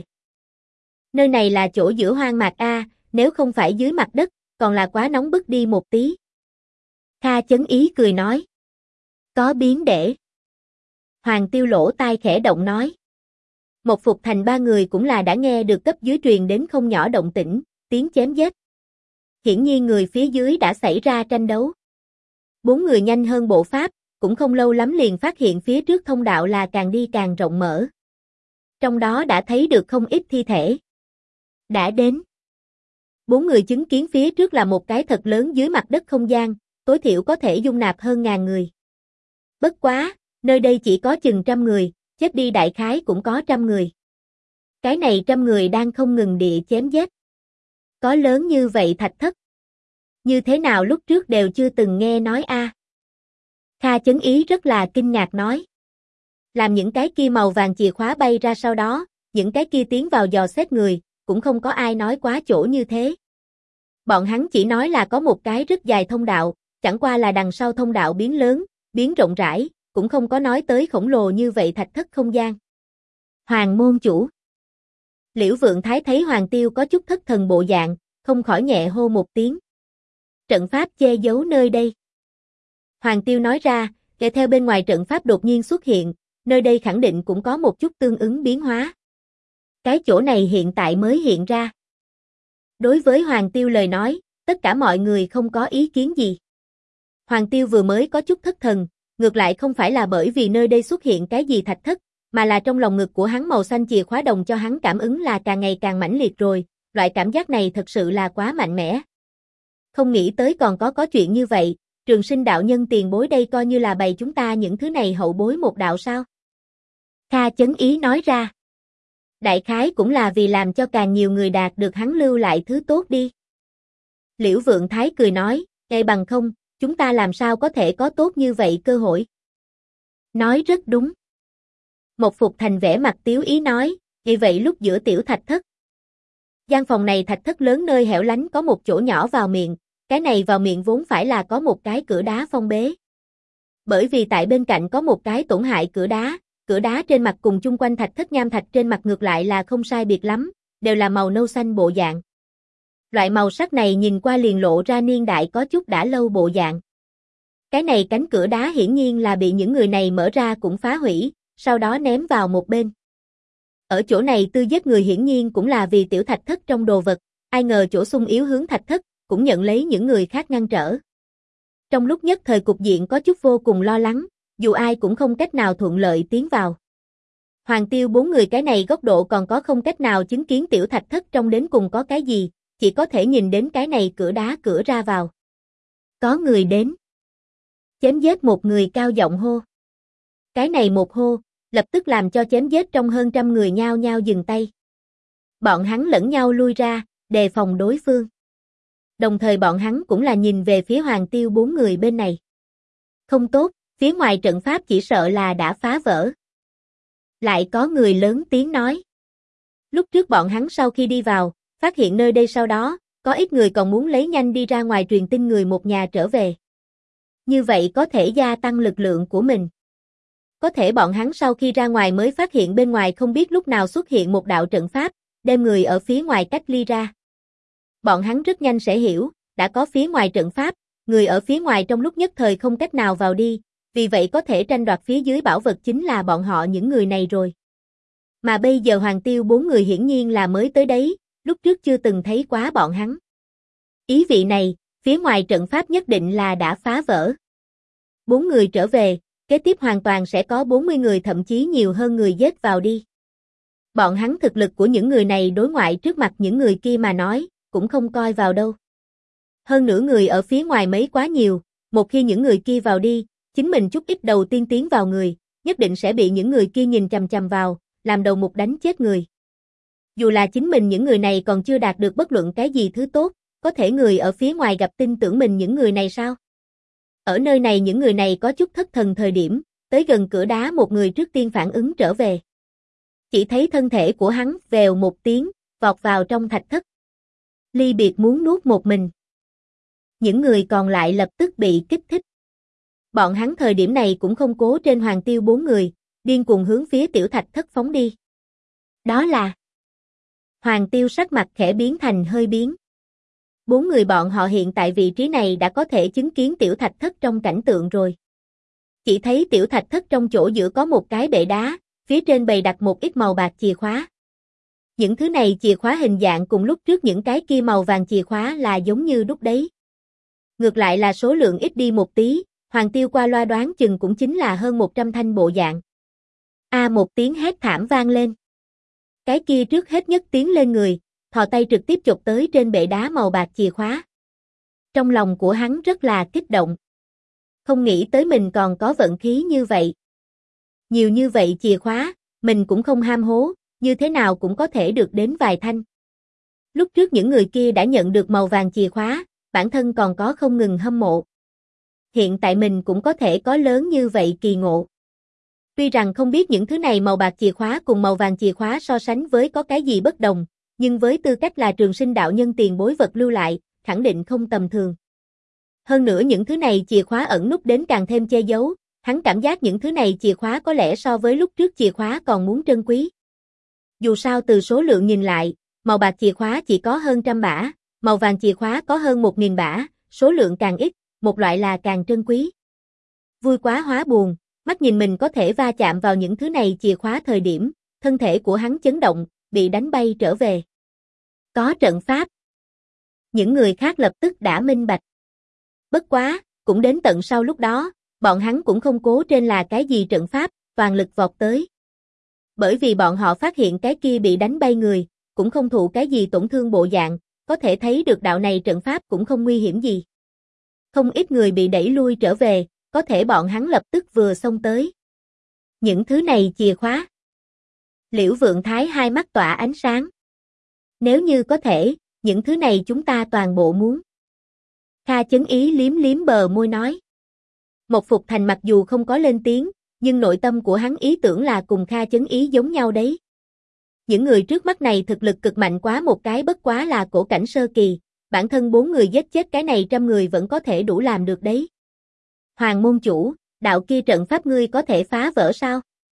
Nơi này là chỗ giữa hoang mạc a, nếu không phải dưới mặt đất, còn là quá nóng bức đi một tí. Kha Chấn Ý cười nói. Có biến để. Hoàng Tiêu lỗ tai khẽ động nói. Một Phục Thành ba người cũng là đã nghe được cấp dưới truyền đến không nhỏ động tĩnh, tiếng chém giết. Hiển nhiên người phía dưới đã xảy ra tranh đấu. Bốn người nhanh hơn bộ pháp, cũng không lâu lắm liền phát hiện phía trước thông đạo là càng đi càng rộng mở. Trong đó đã thấy được không ít thi thể. Đã đến. Bốn người chứng kiến phía trước là một cái thật lớn dưới mặt đất không gian, tối thiểu có thể dung nạp hơn 1000 người. Bất quá, nơi đây chỉ có chừng 100 người, chết đi đại khái cũng có 100 người. Cái này 100 người đang không ngừng địa chém giết. Có lớn như vậy thạch thất. Như thế nào lúc trước đều chưa từng nghe nói a. Kha Chấn Ý rất là kinh ngạc nói. Làm những cái kia màu vàng chìa khóa bay ra sau đó, những cái kia tiến vào dò xét người, cũng không có ai nói quá chỗ như thế. Bọn hắn chỉ nói là có một cái rất dài thông đạo, chẳng qua là đằng sau thông đạo biến lớn, biến rộng rãi, cũng không có nói tới khổng lồ như vậy thạch thất không gian. Hoàng môn chủ. Liễu Vượng Thái thấy Hoàng Tiêu có chút thất thần bộ dạng, không khỏi nhẹ hô một tiếng, Trận pháp che giấu nơi đây. Hoàng Tiêu nói ra, kể theo bên ngoài trận pháp đột nhiên xuất hiện, nơi đây khẳng định cũng có một chút tương ứng biến hóa. Cái chỗ này hiện tại mới hiện ra. Đối với Hoàng Tiêu lời nói, tất cả mọi người không có ý kiến gì. Hoàng Tiêu vừa mới có chút thất thần, ngược lại không phải là bởi vì nơi đây xuất hiện cái gì thạch thất, mà là trong lòng ngực của hắn màu xanh chìa khóa đồng cho hắn cảm ứng là càng ngày càng mãnh liệt rồi, loại cảm giác này thật sự là quá mạnh mẽ. Không nghĩ tới còn có chuyện như vậy, Trường Sinh đạo nhân tiền bối đây coi như là bày chúng ta những thứ này hậu bối một đạo sao? Kha Chấn Ý nói ra. Đại khái cũng là vì làm cho càng nhiều người đạt được hắn lưu lại thứ tốt đi. Liễu Vượng Thái cười nói, ngay bằng không, chúng ta làm sao có thể có tốt như vậy cơ hội? Nói rất đúng. Một Phục Thành vẻ mặt tiếu ý nói, như vậy lúc giữa tiểu thạch thất. Gian phòng này thạch thất lớn nơi hẻo lánh có một chỗ nhỏ vào miệng, cái này vào miệng vốn phải là có một cái cửa đá phong bế. Bởi vì tại bên cạnh có một cái tổn hại cửa đá trên mặt cùng chung quanh thạch thất nham thạch trên mặt ngược lại là không sai biệt lắm, đều là màu nâu xanh bộ dạng. Loại màu sắc này nhìn qua liền lộ ra niên đại có chút đã lâu bộ dạng. Cái này cánh cửa đá hiển nhiên là bị những người này mở ra cũng phá hủy, sau đó ném vào một bên. Ở chỗ này tư giết người hiển nhiên cũng là vì tiểu thạch thất trong đồ vật, ai ngờ chỗ xung yếu hướng thạch thất, cũng nhận lấy những người khác ngăn trở. Trong lúc nhất thời cục diện có chút vô cùng lo lắng, dù ai cũng không cách nào thuận lợi tiến vào. Hoàng Tiêu bốn người cái này góc độ còn có không cách nào chứng kiến tiểu thạch thất trong đến cùng có cái gì, chỉ có thể nhìn đến cái này cửa đá cửa ra vào. Có người đến. Chém giết một người cao giọng hô. Cái này một hô, lập tức làm cho chém giết trong hơn trăm người nhao nhao dừng tay. Bọn hắn lẫn nhau lui ra, đề phòng đối phương. Đồng thời bọn hắn cũng là nhìn về phía Hoàng Tiêu bốn người bên này. Không tốt, phía ngoài trận pháp chỉ sợ là đã phá vỡ. Lại có người lớn tiếng nói. Lúc trước bọn hắn sau khi đi vào, phát hiện nơi đây sau đó, có ít người còn muốn lấy nhanh đi ra ngoài truyền tin người một nhà trở về. Như vậy có thể gia tăng lực lượng của mình. Có thể bọn hắn sau khi ra ngoài mới phát hiện bên ngoài không biết lúc nào xuất hiện một đạo trận pháp, đem người ở phía ngoài cách ly ra. Bọn hắn rất nhanh sẽ hiểu, đã có phía ngoài trận pháp, người ở phía ngoài trong lúc nhất thời không cách nào vào đi, vì vậy có thể tranh đoạt phía dưới bảo vật chính là bọn họ những người này rồi. Mà bây giờ Hoàng Tiêu bốn người hiển nhiên là mới tới đấy, lúc trước chưa từng thấy quá bọn hắn. Ý vị này, phía ngoài trận pháp nhất định là đã phá vỡ. Bốn người trở về, kế tiếp hoàn toàn sẽ có 40 người thậm chí nhiều hơn người giết vào đi. Bọn hắn thực lực của những người này đối ngoại trước mặt những người kia mà nói, cũng không coi vào đâu. Hơn nữa người ở phía ngoài mấy quá nhiều, một khi những người kia vào đi, chính mình chút ít đầu tiên tiến vào người, nhất định sẽ bị những người kia nhìn chằm chằm vào, làm đầu mục đánh chết người. Dù là chính mình những người này còn chưa đạt được bất luận cái gì thứ tốt, có thể người ở phía ngoài gặp tin tưởng mình những người này sao? Ở nơi này những người này có chút thất thần thời điểm, tới gần cửa đá một người trước tiên phản ứng trở về. Chỉ thấy thân thể của hắn vèo một tiếng, vọt vào trong thạch thất. Ly biệt muốn nuốt một mình. Những người còn lại lập tức bị kích thích. Bọn hắn thời điểm này cũng không cố trên Hoàng Tiêu bốn người, điên cuồng hướng phía tiểu thạch thất phóng đi. Đó là Hoàng Tiêu sắc mặt khẽ biến thành hơi biến. Bốn người bọn họ hiện tại vị trí này đã có thể chứng kiến tiểu thạch thất trong cảnh tượng rồi. Chỉ thấy tiểu thạch thất trong chỗ giữa có một cái bệ đá, phía trên bày đặt một ít màu bạc chìa khóa. Những thứ này chìa khóa hình dạng cùng lúc trước những cái kia màu vàng chìa khóa là giống như đúc đấy. Ngược lại là số lượng ít đi một tí, Hoàng Tiêu qua loa đoán chừng cũng chính là hơn 100 thanh bộ dạng. Một tiếng hét thảm vang lên. Cái kia trước hết nhất tiến lên người, thò tay trực tiếp chộp tới trên bệ đá màu bạc chìa khóa. Trong lòng của hắn rất là kích động. Không nghĩ tới mình còn có vận khí như vậy. Nhiều như vậy chìa khóa, mình cũng không ham hố, như thế nào cũng có thể được đến vài thanh. Lúc trước những người kia đã nhận được màu vàng chìa khóa, bản thân còn có không ngừng hâm mộ. Hiện tại mình cũng có thể có lớn như vậy kỳ ngộ. Tuy rằng không biết những thứ này màu bạc chìa khóa cùng màu vàng chìa khóa so sánh với có cái gì bất đồng, nhưng với tư cách là Trường Sinh đạo nhân tiền bối vật lưu lại, khẳng định không tầm thường. Hơn nữa những thứ này chìa khóa ẩn núp đến càng thêm che giấu, hắn cảm giác những thứ này chìa khóa có lẽ so với lúc trước chìa khóa còn muốn trân quý. Dù sao từ số lượng nhìn lại, màu bạc chìa khóa chỉ có hơn 100 bả, màu vàng chìa khóa có hơn 1000 bả, số lượng càng ít, một loại là càng trân quý. Vui quá hóa buồn, mắt nhìn mình có thể va chạm vào những thứ này chìa khóa thời điểm, thân thể của hắn chấn động, bị đánh bay trở về. Có trận pháp. Những người khác lập tức đã minh bạch. Bất quá, cũng đến tận sau lúc đó, bọn hắn cũng không cố trên là cái gì trận pháp, toàn lực vọt tới. Bởi vì bọn họ phát hiện cái kia bị đánh bay người, cũng không thụ cái gì tổn thương bộ dạng, có thể thấy được đạo này trận pháp cũng không nguy hiểm gì. Không ít người bị đẩy lui trở về, có thể bọn hắn lập tức vừa xông tới. Những thứ này chìa khóa. Liễu Vượng Thái hai mắt tỏa ánh sáng. Nếu như có thể, những thứ này chúng ta toàn bộ muốn. Kha Chấn Ý liếm liếm bờ môi nói. Một Phục Thành mặc dù không có lên tiếng, nhưng nội tâm của hắn ý tưởng là cùng Kha Chấn Ý giống nhau đấy. Những người trước mắt này thực lực cực mạnh quá một cái bất quá là cổ cảnh sơ kỳ, bản thân 4 người giết chết cái này 100 người vẫn có thể đủ làm được đấy. Hoàng môn chủ, đạo kia trận pháp ngươi có thể phá vỡ sao?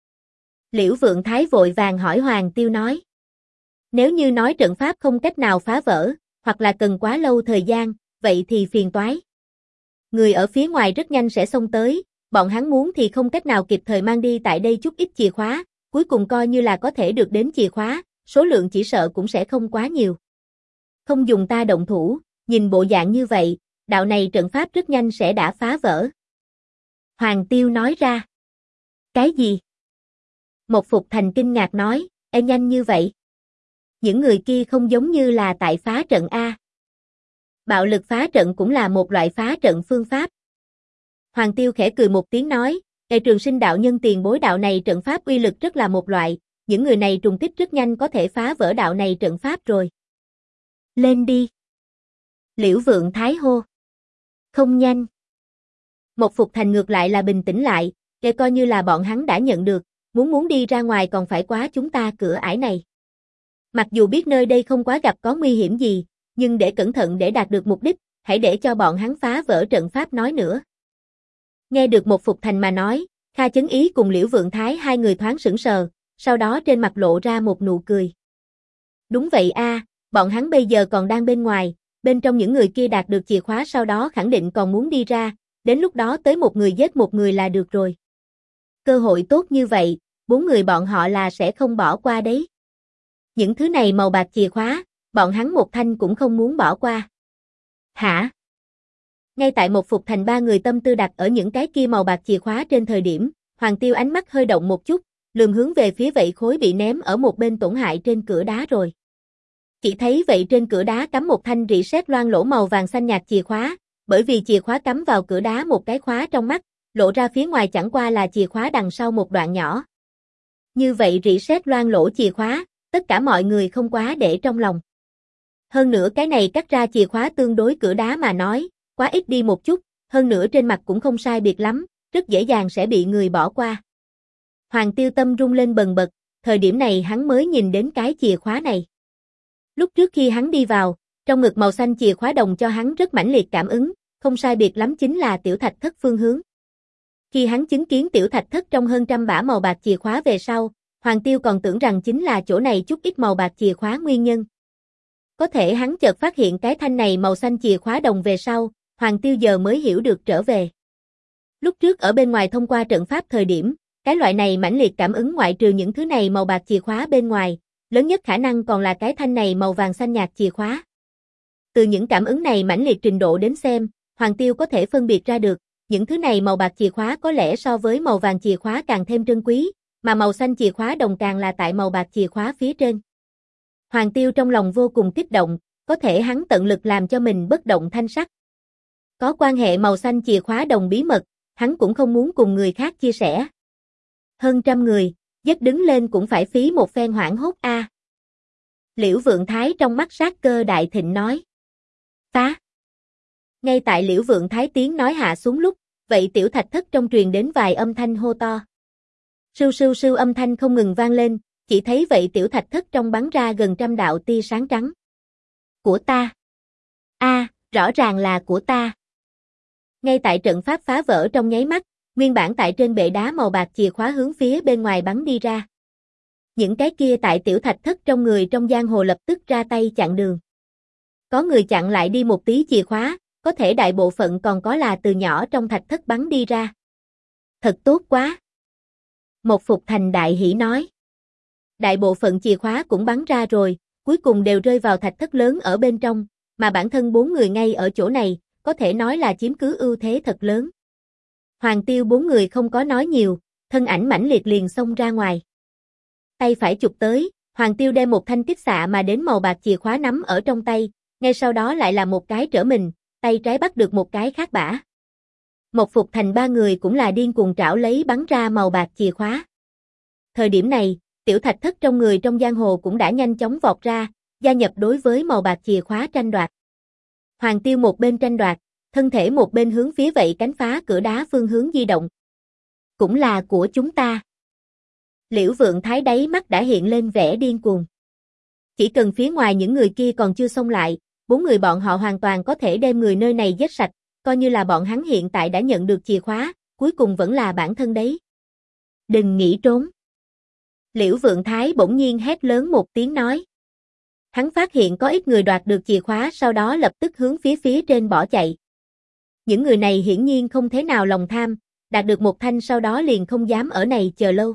Liễu Vượng Thái vội vàng hỏi Hoàng Tiêu nói. Nếu như nói trận pháp không cách nào phá vỡ, hoặc là cần quá lâu thời gian, vậy thì phiền toái. Người ở phía ngoài rất nhanh sẽ xông tới, bọn hắn muốn thì không cách nào kịp thời mang đi tại đây chút ít chìa khóa, cuối cùng coi như là có thể được đến chìa khóa, số lượng chỉ sợ cũng sẽ không quá nhiều. Không dùng ta động thủ, nhìn bộ dạng như vậy, đạo này trận pháp rất nhanh sẽ đã phá vỡ. Hoàng Tiêu nói ra. Cái gì? Một Phục Thành kinh ngạc nói, nhanh như vậy. Những người kia không giống như là tại phá trận A. Bạo lực phá trận cũng là một loại phá trận phương pháp. Hoàng Tiêu khẽ cười một tiếng nói, Trường Sinh đạo nhân tiền bối đạo này trận pháp uy lực rất là một loại, những người này trùng kích rất nhanh có thể phá vỡ đạo này trận pháp rồi. Lên đi. Liễu Vượng Thái hô. Không nhanh. Một Phục Thành ngược lại là bình tĩnh lại, để coi như là bọn hắn đã nhận được, muốn đi ra ngoài còn phải quá chúng ta cửa ải này. Mặc dù biết nơi đây không quá gặp có nguy hiểm gì, nhưng để cẩn thận để đạt được mục đích, hãy để cho bọn hắn phá vỡ trận pháp nói nữa. Nghe được một Phục Thành mà nói, Kha Chấn Ý cùng Liễu Vượng Thái hai người thoáng sững sờ, sau đó trên mặt lộ ra một nụ cười. Đúng vậy a, bọn hắn bây giờ còn đang bên ngoài, bên trong những người kia đạt được chìa khóa sau đó khẳng định còn muốn đi ra, đến lúc đó tới một người giết một người là được rồi. Cơ hội tốt như vậy, 4 người bọn họ là sẽ không bỏ qua đấy. Những thứ này màu bạc chìa khóa, bọn hắn một thanh cũng không muốn bỏ qua. Hả? Ngay tại một Phục Thành 3 người tâm tư đặt ở những cái kia màu bạc chìa khóa trên thời điểm, Hoàng Tiêu ánh mắt hơi động một chút, lườm hướng về phía vậy khối bị ném ở một bên tổn hại trên cửa đá rồi. Chỉ thấy vậy trên cửa đá cắm một thanh rỉ sét loang lỗ màu vàng xanh nhạt chìa khóa, bởi vì chìa khóa cắm vào cửa đá một cái khóa trong mắt, lộ ra phía ngoài chẳng qua là chìa khóa đằng sau một đoạn nhỏ. Như vậy rỉ sét loang lỗ chìa khóa, tất cả mọi người không quá để trong lòng. Hơn nữa cái này cắt ra chìa khóa tương đối cửa đá mà nói, quá ít đi một chút, hơn nữa trên mặt cũng không sai biệt lắm, rất dễ dàng sẽ bị người bỏ qua. Hoàng Tiêu tâm rung lên bần bật, thời điểm này hắn mới nhìn đến cái chìa khóa này. Lúc trước khi hắn đi vào, trong ngực màu xanh chìa khóa đồng cho hắn rất mãnh liệt cảm ứng, không sai biệt lắm chính là tiểu thạch thất phương hướng. Khi hắn chứng kiến tiểu thạch thất trong hơn 100 bả màu bạc chìa khóa về sau, Hoàng Tiêu còn tưởng rằng chính là chỗ này chút ít màu bạc chìa khóa nguyên nhân. Có thể hắn chợt phát hiện cái thanh này màu xanh chìa khóa đồng về sau, Hoàng Tiêu giờ mới hiểu được trở về. Lúc trước ở bên ngoài thông qua trận pháp thời điểm, cái loại này mãnh liệt cảm ứng ngoại trừ những thứ này màu bạc chìa khóa bên ngoài, lớn nhất khả năng còn là cái thanh này màu vàng xanh nhạt chìa khóa. Từ những cảm ứng này mãnh liệt trình độ đến xem, Hoàng Tiêu có thể phân biệt ra được, những thứ này màu bạc chìa khóa có lẽ so với màu vàng chìa khóa càng thêm trân quý, mà màu xanh chìa khóa đồng càng là tại màu bạc chìa khóa phía trên. Hoàng Tiêu trong lòng vô cùng kích động, có thể hắn tận lực làm cho mình bất động thanh sắc. Có quan hệ màu xanh chìa khóa đồng bí mật, hắn cũng không muốn cùng người khác chia sẻ. Hơn 100 người, giết đứng lên cũng phải phí một phen hoảng hốt a. Liễu Vượng Thái trong mắt sát cơ đại thịnh nói. Phá! Ngay tại Liễu Vượng Thái tiếng nói hạ xuống lúc, vậy tiểu thạch thất trong truyền đến vài âm thanh hô to. Sưu sưu sưu âm thanh không ngừng vang lên, chỉ thấy vậy tiểu thạch thất trong bắn ra gần 100 đạo tia sáng trắng. Của ta! Rõ ràng là của ta! Ngay tại trận pháp phá vỡ trong nháy mắt, nguyên bản tại trên bệ đá màu bạc chìa khóa hướng phía bên ngoài bắn đi ra. Những cái kia tại tiểu thạch thất trong người trong giang hồ lập tức ra tay chặn đường. Có người chặn lại đi một tí chìa khóa, có thể đại bộ phận còn có là từ nhỏ trong thạch thất bắn đi ra. Thật tốt quá. Một Phục Thành đại hỉ nói. Đại bộ phận chìa khóa cũng bắn ra rồi, cuối cùng đều rơi vào thạch thất lớn ở bên trong, mà bản thân 4 người ngay ở chỗ này, có thể nói là chiếm cứ ưu thế thật lớn. Hoàng Tiêu 4 người không có nói nhiều, thân ảnh mãnh liệt liền xông ra ngoài. Tay phải chụp tới, Hoàng Tiêu đem một thanh kích xạ mà đến màu bạc chìa khóa nắm ở trong tay, ngay sau đó lại là một cái trở mình, tay trái bắt được một cái khác bả. Một Phục Thành 3 người cũng là điên cuồng trảo lấy bắn ra màu bạc chìa khóa. Thời điểm này, tiểu thạch thất trong người trong giang hồ cũng đã nhanh chóng vọt ra, gia nhập đối với màu bạc chìa khóa tranh đoạt. Hoàng Tiêu một bên tranh đoạt, thân thể một bên hướng phía vậy cánh phá cửa đá phương hướng di động. Cũng là của chúng ta. Liễu Vượng Thái đáy mắt đã hiện lên vẻ điên cuồng. Chỉ cần phía ngoài những người kia còn chưa xông lại, 4 người bọn họ hoàn toàn có thể đem người nơi này giết sạch, coi như là bọn hắn hiện tại đã nhận được chìa khóa, cuối cùng vẫn là bản thân đấy. Đừng nghĩ trốn. Liễu Vượng Thái bỗng nhiên hét lớn một tiếng nói. Hắn phát hiện có ít người đoạt được chìa khóa sau đó lập tức hướng phía trên bỏ chạy. Những người này hiển nhiên không thế nào lòng tham, đạt được một thanh sau đó liền không dám ở này chờ lâu.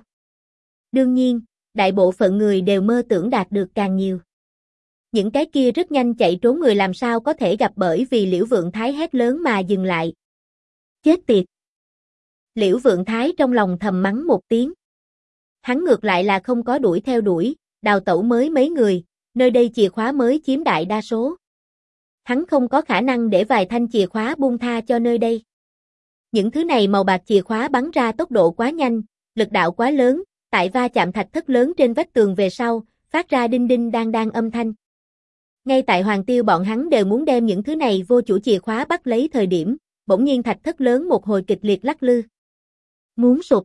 Đương nhiên, đại bộ phận người đều mơ tưởng đạt được càng nhiều. Những cái kia rất nhanh chạy trốn người làm sao có thể gặp bởi vì Liễu Vượng Thái hét lớn mà dừng lại. Chết tiệt! Liễu Vượng Thái trong lòng thầm mắng một tiếng. Hắn ngược lại là không có đuổi theo đuổi, đào tẩu mới mấy người, nơi đây chìa khóa mới chiếm đại đa số. Hắn không có khả năng để vài thanh chìa khóa buông tha cho nơi đây. Những thứ này màu bạc chìa khóa bắn ra tốc độ quá nhanh, lực đạo quá lớn, tại va chạm thạch thất lớn trên vách tường về sau, phát ra đinh đinh đang âm thanh. Ngay tại Hoàng Tiêu bọn hắn đều muốn đem những thứ này vô chủ chìa khóa bắt lấy thời điểm, bỗng nhiên thạch thất lớn một hồi kịch liệt lắc lư. Muốn sụp.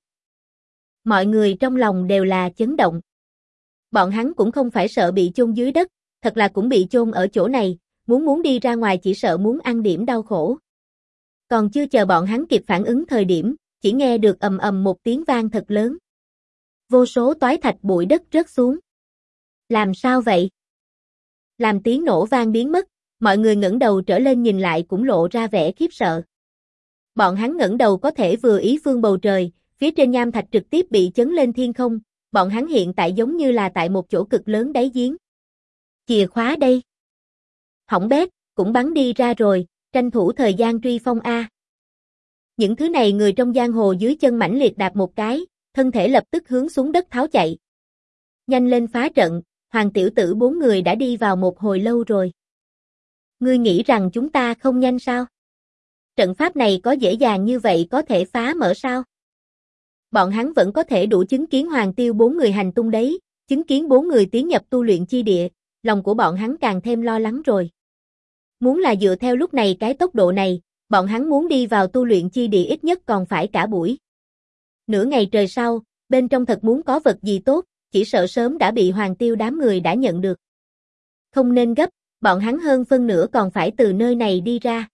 Mọi người trong lòng đều là chấn động. Bọn hắn cũng không phải sợ bị chôn dưới đất, thật là cũng bị chôn ở chỗ này, muốn đi ra ngoài chỉ sợ muốn ăn điểm đau khổ. Còn chưa chờ bọn hắn kịp phản ứng thời điểm, chỉ nghe được ầm ầm một tiếng vang thật lớn. Vô số toái thạch bụi đất rớt xuống. Làm sao vậy? Làm tiếng nổ vang biến mất, mọi người ngẩng đầu trở lên nhìn lại cũng lộ ra vẻ khiếp sợ. Bọn hắn ngẩng đầu có thể vừa ý phương bầu trời, phía trên nham thạch trực tiếp bị chấn lên thiên không, bọn hắn hiện tại giống như là tại một chỗ cực lớn đáy giếng. Chìa khóa đây. Hỏng bét, cũng bắn đi ra rồi, tranh thủ thời gian truy phong A. Những thứ này người trong giang hồ dưới chân mãnh liệt đạp một cái, thân thể lập tức hướng xuống đất tháo chạy. Nhanh lên phá trận, Hoàng tiểu tử 4 người đã đi vào một hồi lâu rồi. Ngươi nghĩ rằng chúng ta không nhanh sao? Trận pháp này có dễ dàng như vậy có thể phá mở sao? Bọn hắn vẫn có thể đủ chứng kiến Hoàng Tiêu 4 người hành tung đấy, chứng kiến 4 người tiến nhập tu luyện chi địa, lòng của bọn hắn càng thêm lo lắng rồi. Muốn là dựa theo lúc này cái tốc độ này, bọn hắn muốn đi vào tu luyện chi địa ít nhất còn phải cả buổi. Nửa ngày trời sau, bên trong thật muốn có vật gì tốt, chỉ sợ sớm đã bị Hoàng Tiêu đám người đã nhận được. Không nên gấp, bọn hắn hơn phân nửa còn phải từ nơi này đi ra.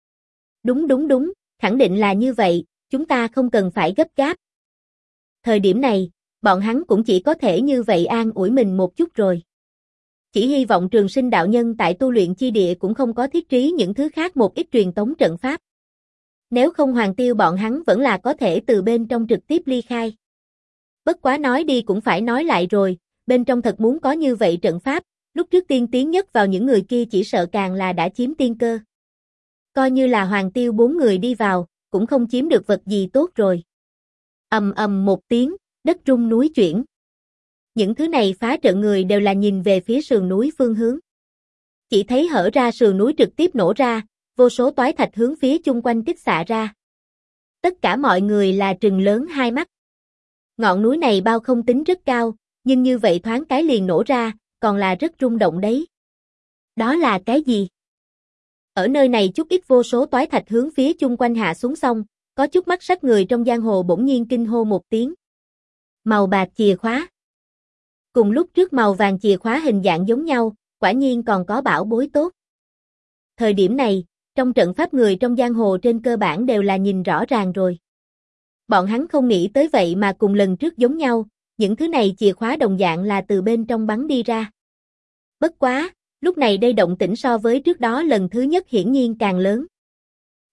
Đúng, khẳng định là như vậy, chúng ta không cần phải gấp gáp. Thời điểm này, bọn hắn cũng chỉ có thể như vậy an ủi mình một chút rồi. Chỉ hy vọng Trường Sinh đạo nhân tại tu luyện chi địa cũng không có thiết trí những thứ khác một ít truyền tống trận pháp. Nếu không Hoàng Tiêu bọn hắn vẫn là có thể từ bên trong trực tiếp ly khai. Bất quá nói đi cũng phải nói lại rồi, bên trong thật muốn có như vậy trận pháp, lúc trước tiên tiến nhất vào những người kia chỉ sợ càng là đã chiếm tiên cơ. Coi như là Hoàng Tiêu 4 người đi vào, cũng không chiếm được vật gì tốt rồi. Ầm một tiếng, đất rung núi chuyển. Những thứ này phá trận người đều là nhìn về phía sườn núi phương hướng. Chỉ thấy hở ra sườn núi trực tiếp nổ ra, vô số toái thạch hướng phía chung quanh kích xạ ra. Tất cả mọi người là trừng lớn hai mắt. Ngọn núi này bao không tính rất cao, nhưng như vậy thoáng cái liền nổ ra, còn là rất rung động đấy. Đó là cái gì? Ở nơi này chút ít vô số toái thạch hướng phía chung quanh hạ xuống xong, có chút mắt sắc người trong giang hồ bỗng nhiên kinh hô một tiếng. Màu bạc chìa khóa. Cùng lúc trước màu vàng chìa khóa hình dạng giống nhau, quả nhiên còn có bảo bối tốt. Thời điểm này, trong trận pháp người trong giang hồ trên cơ bản đều là nhìn rõ ràng rồi. Bọn hắn không nghĩ tới vậy mà cùng lần trước giống nhau, những thứ này chìa khóa đồng dạng là từ bên trong bắn đi ra. Bất quá, lúc này đây động tĩnh so với trước đó lần thứ nhất hiển nhiên càng lớn.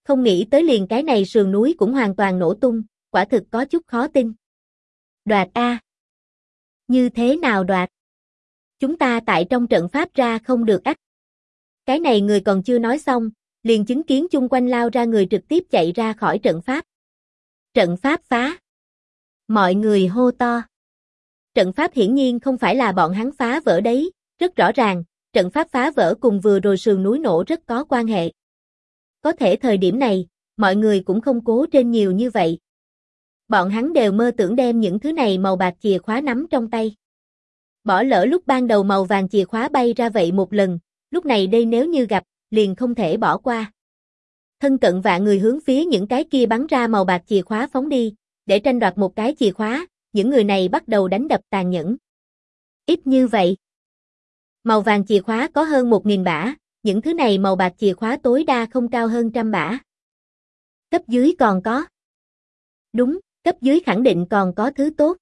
Không nghĩ tới liền cái này sườn núi cũng hoàn toàn nổ tung, quả thực có chút khó tin. Đoạt a. Như thế nào đoạt? Chúng ta tại trong trận pháp ra không được ắt. Cái này người còn chưa nói xong, liền chứng kiến chung quanh lao ra người trực tiếp chạy ra khỏi trận pháp. Trận pháp phá. Mọi người hô to. Trận pháp hiển nhiên không phải là bọn hắn phá vỡ đấy, rất rõ ràng, trận pháp phá vỡ cùng vừa rồi sườn núi nổ rất có quan hệ. Có thể thời điểm này, mọi người cũng không cố trên nhiều như vậy. Bọn hắn đều mơ tưởng đem những thứ này màu bạc chìa khóa nắm trong tay. Bỏ lỡ lúc ban đầu màu vàng chìa khóa bay ra vậy một lần, lúc này đây nếu như gặp, liền không thể bỏ qua. Thân cận vạn người hướng phía những cái kia bắn ra màu bạc chìa khóa phóng đi, để tranh đoạt một cái chìa khóa, những người này bắt đầu đánh đập tàn nhẫn. Ít như vậy. Màu vàng chìa khóa có hơn 1.000 bả, những thứ này màu bạc chìa khóa tối đa không cao hơn 100 bả. Cấp dưới còn có. Đúng, cấp dưới khẳng định còn có thứ tốt.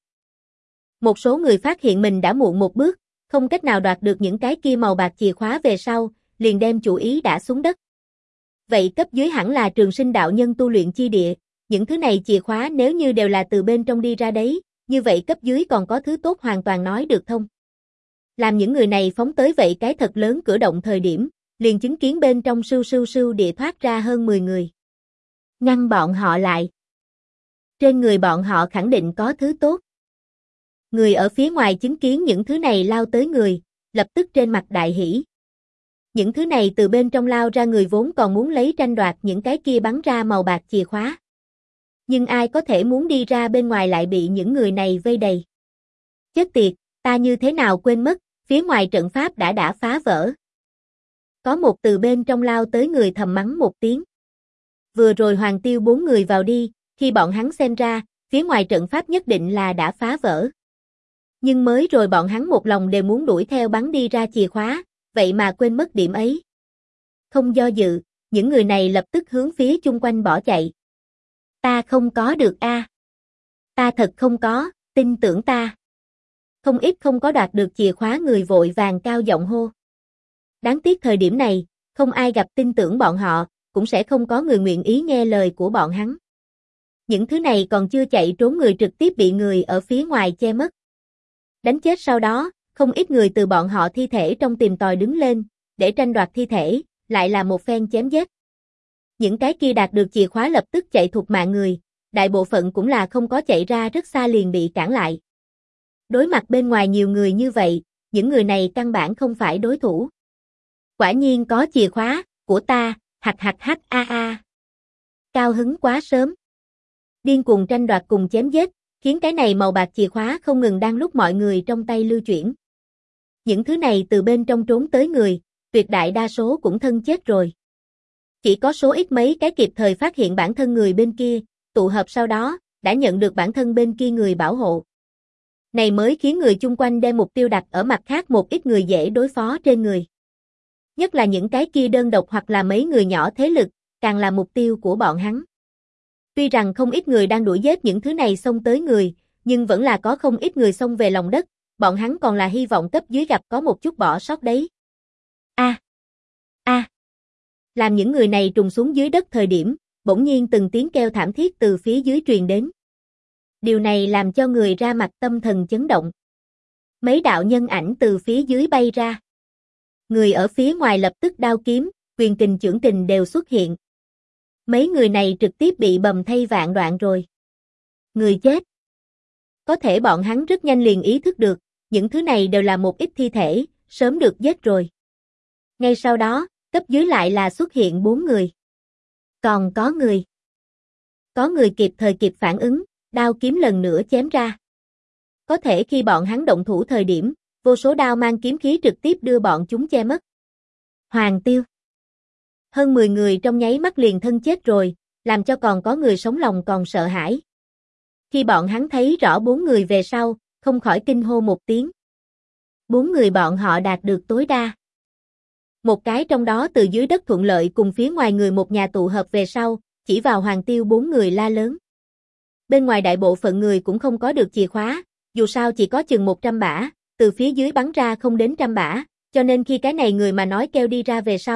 Một số người phát hiện mình đã muộn một bước, không cách nào đoạt được những cái kia màu bạc chìa khóa về sau, liền đem chủ ý đã xuống đất. Vậy cấp dưới hẳn là trường sinh đạo nhân tu luyện chi địa, những thứ này chìa khóa nếu như đều là từ bên trong đi ra đấy, như vậy cấp dưới còn có thứ tốt hoàn toàn nói được thông. Làm những người này phóng tới vậy cái thật lớn cửa động thời điểm, liền chứng kiến bên trong sưu sưu sưu địa thoát ra hơn 10 người. Ngăn bọn họ lại. Trên người bọn họ khẳng định có thứ tốt. Người ở phía ngoài chứng kiến những thứ này lao tới người, lập tức trên mặt đại hỉ. Những thứ này từ bên trong lao ra người vốn còn muốn lấy tranh đoạt những cái kia bắn ra màu bạc chìa khóa. Nhưng ai có thể muốn đi ra bên ngoài lại bị những người này vây đầy. Chết tiệt, ta như thế nào quên mất, phía ngoài trận pháp đã phá vỡ. Có một từ bên trong lao tới người thầm mắng một tiếng. Vừa rồi Hoàng Tiêu 4 người vào đi, khi bọn hắn xem ra, phía ngoài trận pháp nhất định là đã phá vỡ. Nhưng mới rồi bọn hắn một lòng đều muốn đuổi theo bắn đi ra chìa khóa, vậy mà quên mất điểm ấy. Không do dự, những người này lập tức hướng phía chung quanh bỏ chạy. Ta không có được a. Ta thật không có, tin tưởng ta. Không ít không có đoạt được chìa khóa người vội vàng cao giọng hô. Đáng tiếc thời điểm này, không ai gặp tin tưởng bọn họ, cũng sẽ không có người nguyện ý nghe lời của bọn hắn. Những thứ này còn chưa chạy trốn người trực tiếp bị người ở phía ngoài che mất. Đánh chết sau đó, không ít người từ bọn họ thi thể trong tìm tòi đứng lên, để tranh đoạt thi thể, lại là một phen chém giết. Những cái kia đạt được chìa khóa lập tức chạy thục mạng người, đại bộ phận cũng là không có chạy ra rất xa liền bị cản lại. Đối mặt bên ngoài nhiều người như vậy, những người này căn bản không phải đối thủ. Quả nhiên có chìa khóa, của ta, hạch hạch hắc a a. Cao hứng quá sớm. Điên cuồng tranh đoạt cùng chém giết, khiến cái này màu bạc chìa khóa không ngừng đang lúc mọi người trong tay lưu chuyển. Những thứ này từ bên trong trốn tới người, tuyệt đại đa số cũng thân chết rồi. Chỉ có số ít mấy cái kịp thời phát hiện bản thân người bên kia, tụ hợp sau đó, đã nhận được bản thân bên kia người bảo hộ. Này mới khiến người chung quanh đem mục tiêu đặt ở mặt khác một ít người dễ đối phó trên người. Nhất là những cái kia đơn độc hoặc là mấy người nhỏ thế lực, càng là mục tiêu của bọn hắn. Tuy rằng không ít người đang đuổi giết những thứ này xông tới người, nhưng vẫn là có không ít người xông về lòng đất, bọn hắn còn là hy vọng cấp dưới gặp có một chút bỏ sót đấy. Làm những người này trùng xuống dưới đất thời điểm, bỗng nhiên từng tiếng kêu thảm thiết từ phía dưới truyền đến. Điều này làm cho người ra mặt tâm thần chấn động. Mấy đạo nhân ảnh từ phía dưới bay ra. Người ở phía ngoài lập tức đao kiếm, quyền kình chưởng kình đều xuất hiện. Mấy người này trực tiếp bị bầm thay vạn đoạn rồi. Người chết. Có thể bọn hắn rất nhanh liền ý thức được, những thứ này đều là một ít thi thể, sớm được giết rồi. Ngay sau đó, cấp dưới lại là xuất hiện 4 người. Còn có người kịp thời kịp phản ứng, đao kiếm lần nữa chém ra. Có thể khi bọn hắn động thủ thời điểm, vô số đao mang kiếm khí trực tiếp đưa bọn chúng che mất. Hoàng Tiêu. Hơn 10 người trong nháy mắt liền thân chết rồi, làm cho còn có người sống lòng còn sợ hãi. Khi bọn hắn thấy rõ 4 người về sau, không khỏi kinh hô một tiếng. 4 người bọn họ đạt được tối đa. Một cái trong đó từ dưới đất thuận lợi cùng phía ngoài người một nhà tụ hợp về sau, chỉ vào Hoàng Tiêu 4 người la lớn. Bên ngoài đại bộ phận người cũng không có được chìa khóa, dù sao chỉ có chừng 100 bả, từ phía dưới bắn ra không đến 100 bả, cho nên khi cái này người mà nói kêu đi ra về sau,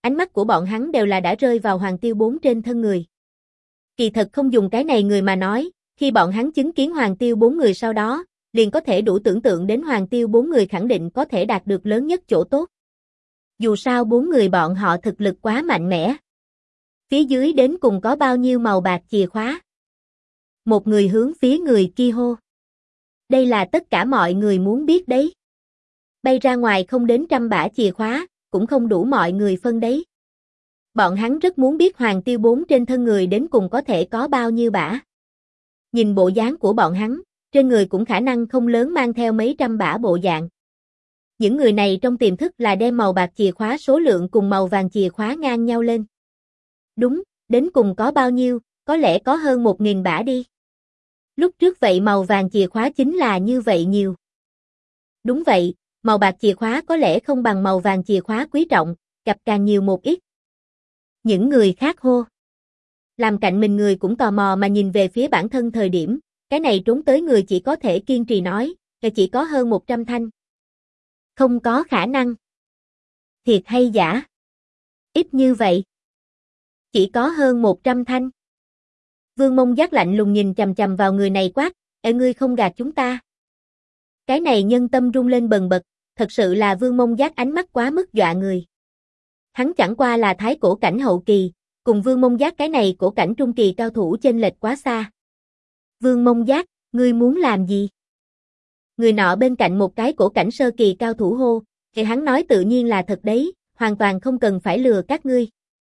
ánh mắt của bọn hắn đều là đã rơi vào Hoàng Tiêu 4 trên thân người. Kỳ thật không dùng cái này người mà nói, khi bọn hắn chứng kiến Hoàng Tiêu 4 người sau đó, liền có thể đủ tưởng tượng đến Hoàng Tiêu 4 người khẳng định có thể đạt được lớn nhất chỗ tốt. Dù sao 4 người bọn họ thực lực quá mạnh mẽ. Phía dưới đến cùng có bao nhiêu màu bạc chìa khóa? Một người hướng phía người kia hô. Đây là tất cả mọi người muốn biết đấy. Bay ra ngoài không đến 100 bả chìa khóa, cũng không đủ mọi người phân đấy. Bọn hắn rất muốn biết Hoàng Tiêu 4 trên thân người đến cùng có thể có bao nhiêu bả. Nhìn bộ dáng của bọn hắn, trên người cũng khả năng không lớn mang theo mấy trăm bả bộ dạng. Những người này trong tiềm thức là đem màu bạc chìa khóa số lượng cùng màu vàng chìa khóa ngang nhau lên. Đúng, đến cùng có bao nhiêu, có lẽ có hơn 1000 bả đi. Lúc trước vậy màu vàng chìa khóa chính là như vậy nhiều. Đúng vậy, màu bạc chìa khóa có lẽ không bằng màu vàng chìa khóa quý trọng, gặp càng nhiều một ít. Những người khác hô. Làm cạnh mình người cũng tò mò mà nhìn về phía bản thân thời điểm, cái này trốn tới người chỉ có thể kiên trì nói, chỉ có hơn 100 thanh. Không có khả năng. Thiệt hay giả? Ít như vậy. Chỉ có hơn 100 thanh. Vương Mông Giác lạnh lùng nhìn chằm chằm vào người này quát, "Ê ngươi không gạt chúng ta." Cái này nhân tâm rung lên bần bật, thật sự là Vương Mông Giác ánh mắt quá mức dọa người. Hắn chẳng qua là thái cổ cảnh hậu kỳ, cùng Vương Mông Giác cái này cổ cảnh trung kỳ cao thủ chênh lệch quá xa. Vương Mông Giác, ngươi muốn làm gì? Người nọ bên cạnh một cái cổ cảnh sơ kỳ cao thủ hô, thì hắn nói tự nhiên là thật đấy, hoàn toàn không cần phải lừa các ngươi.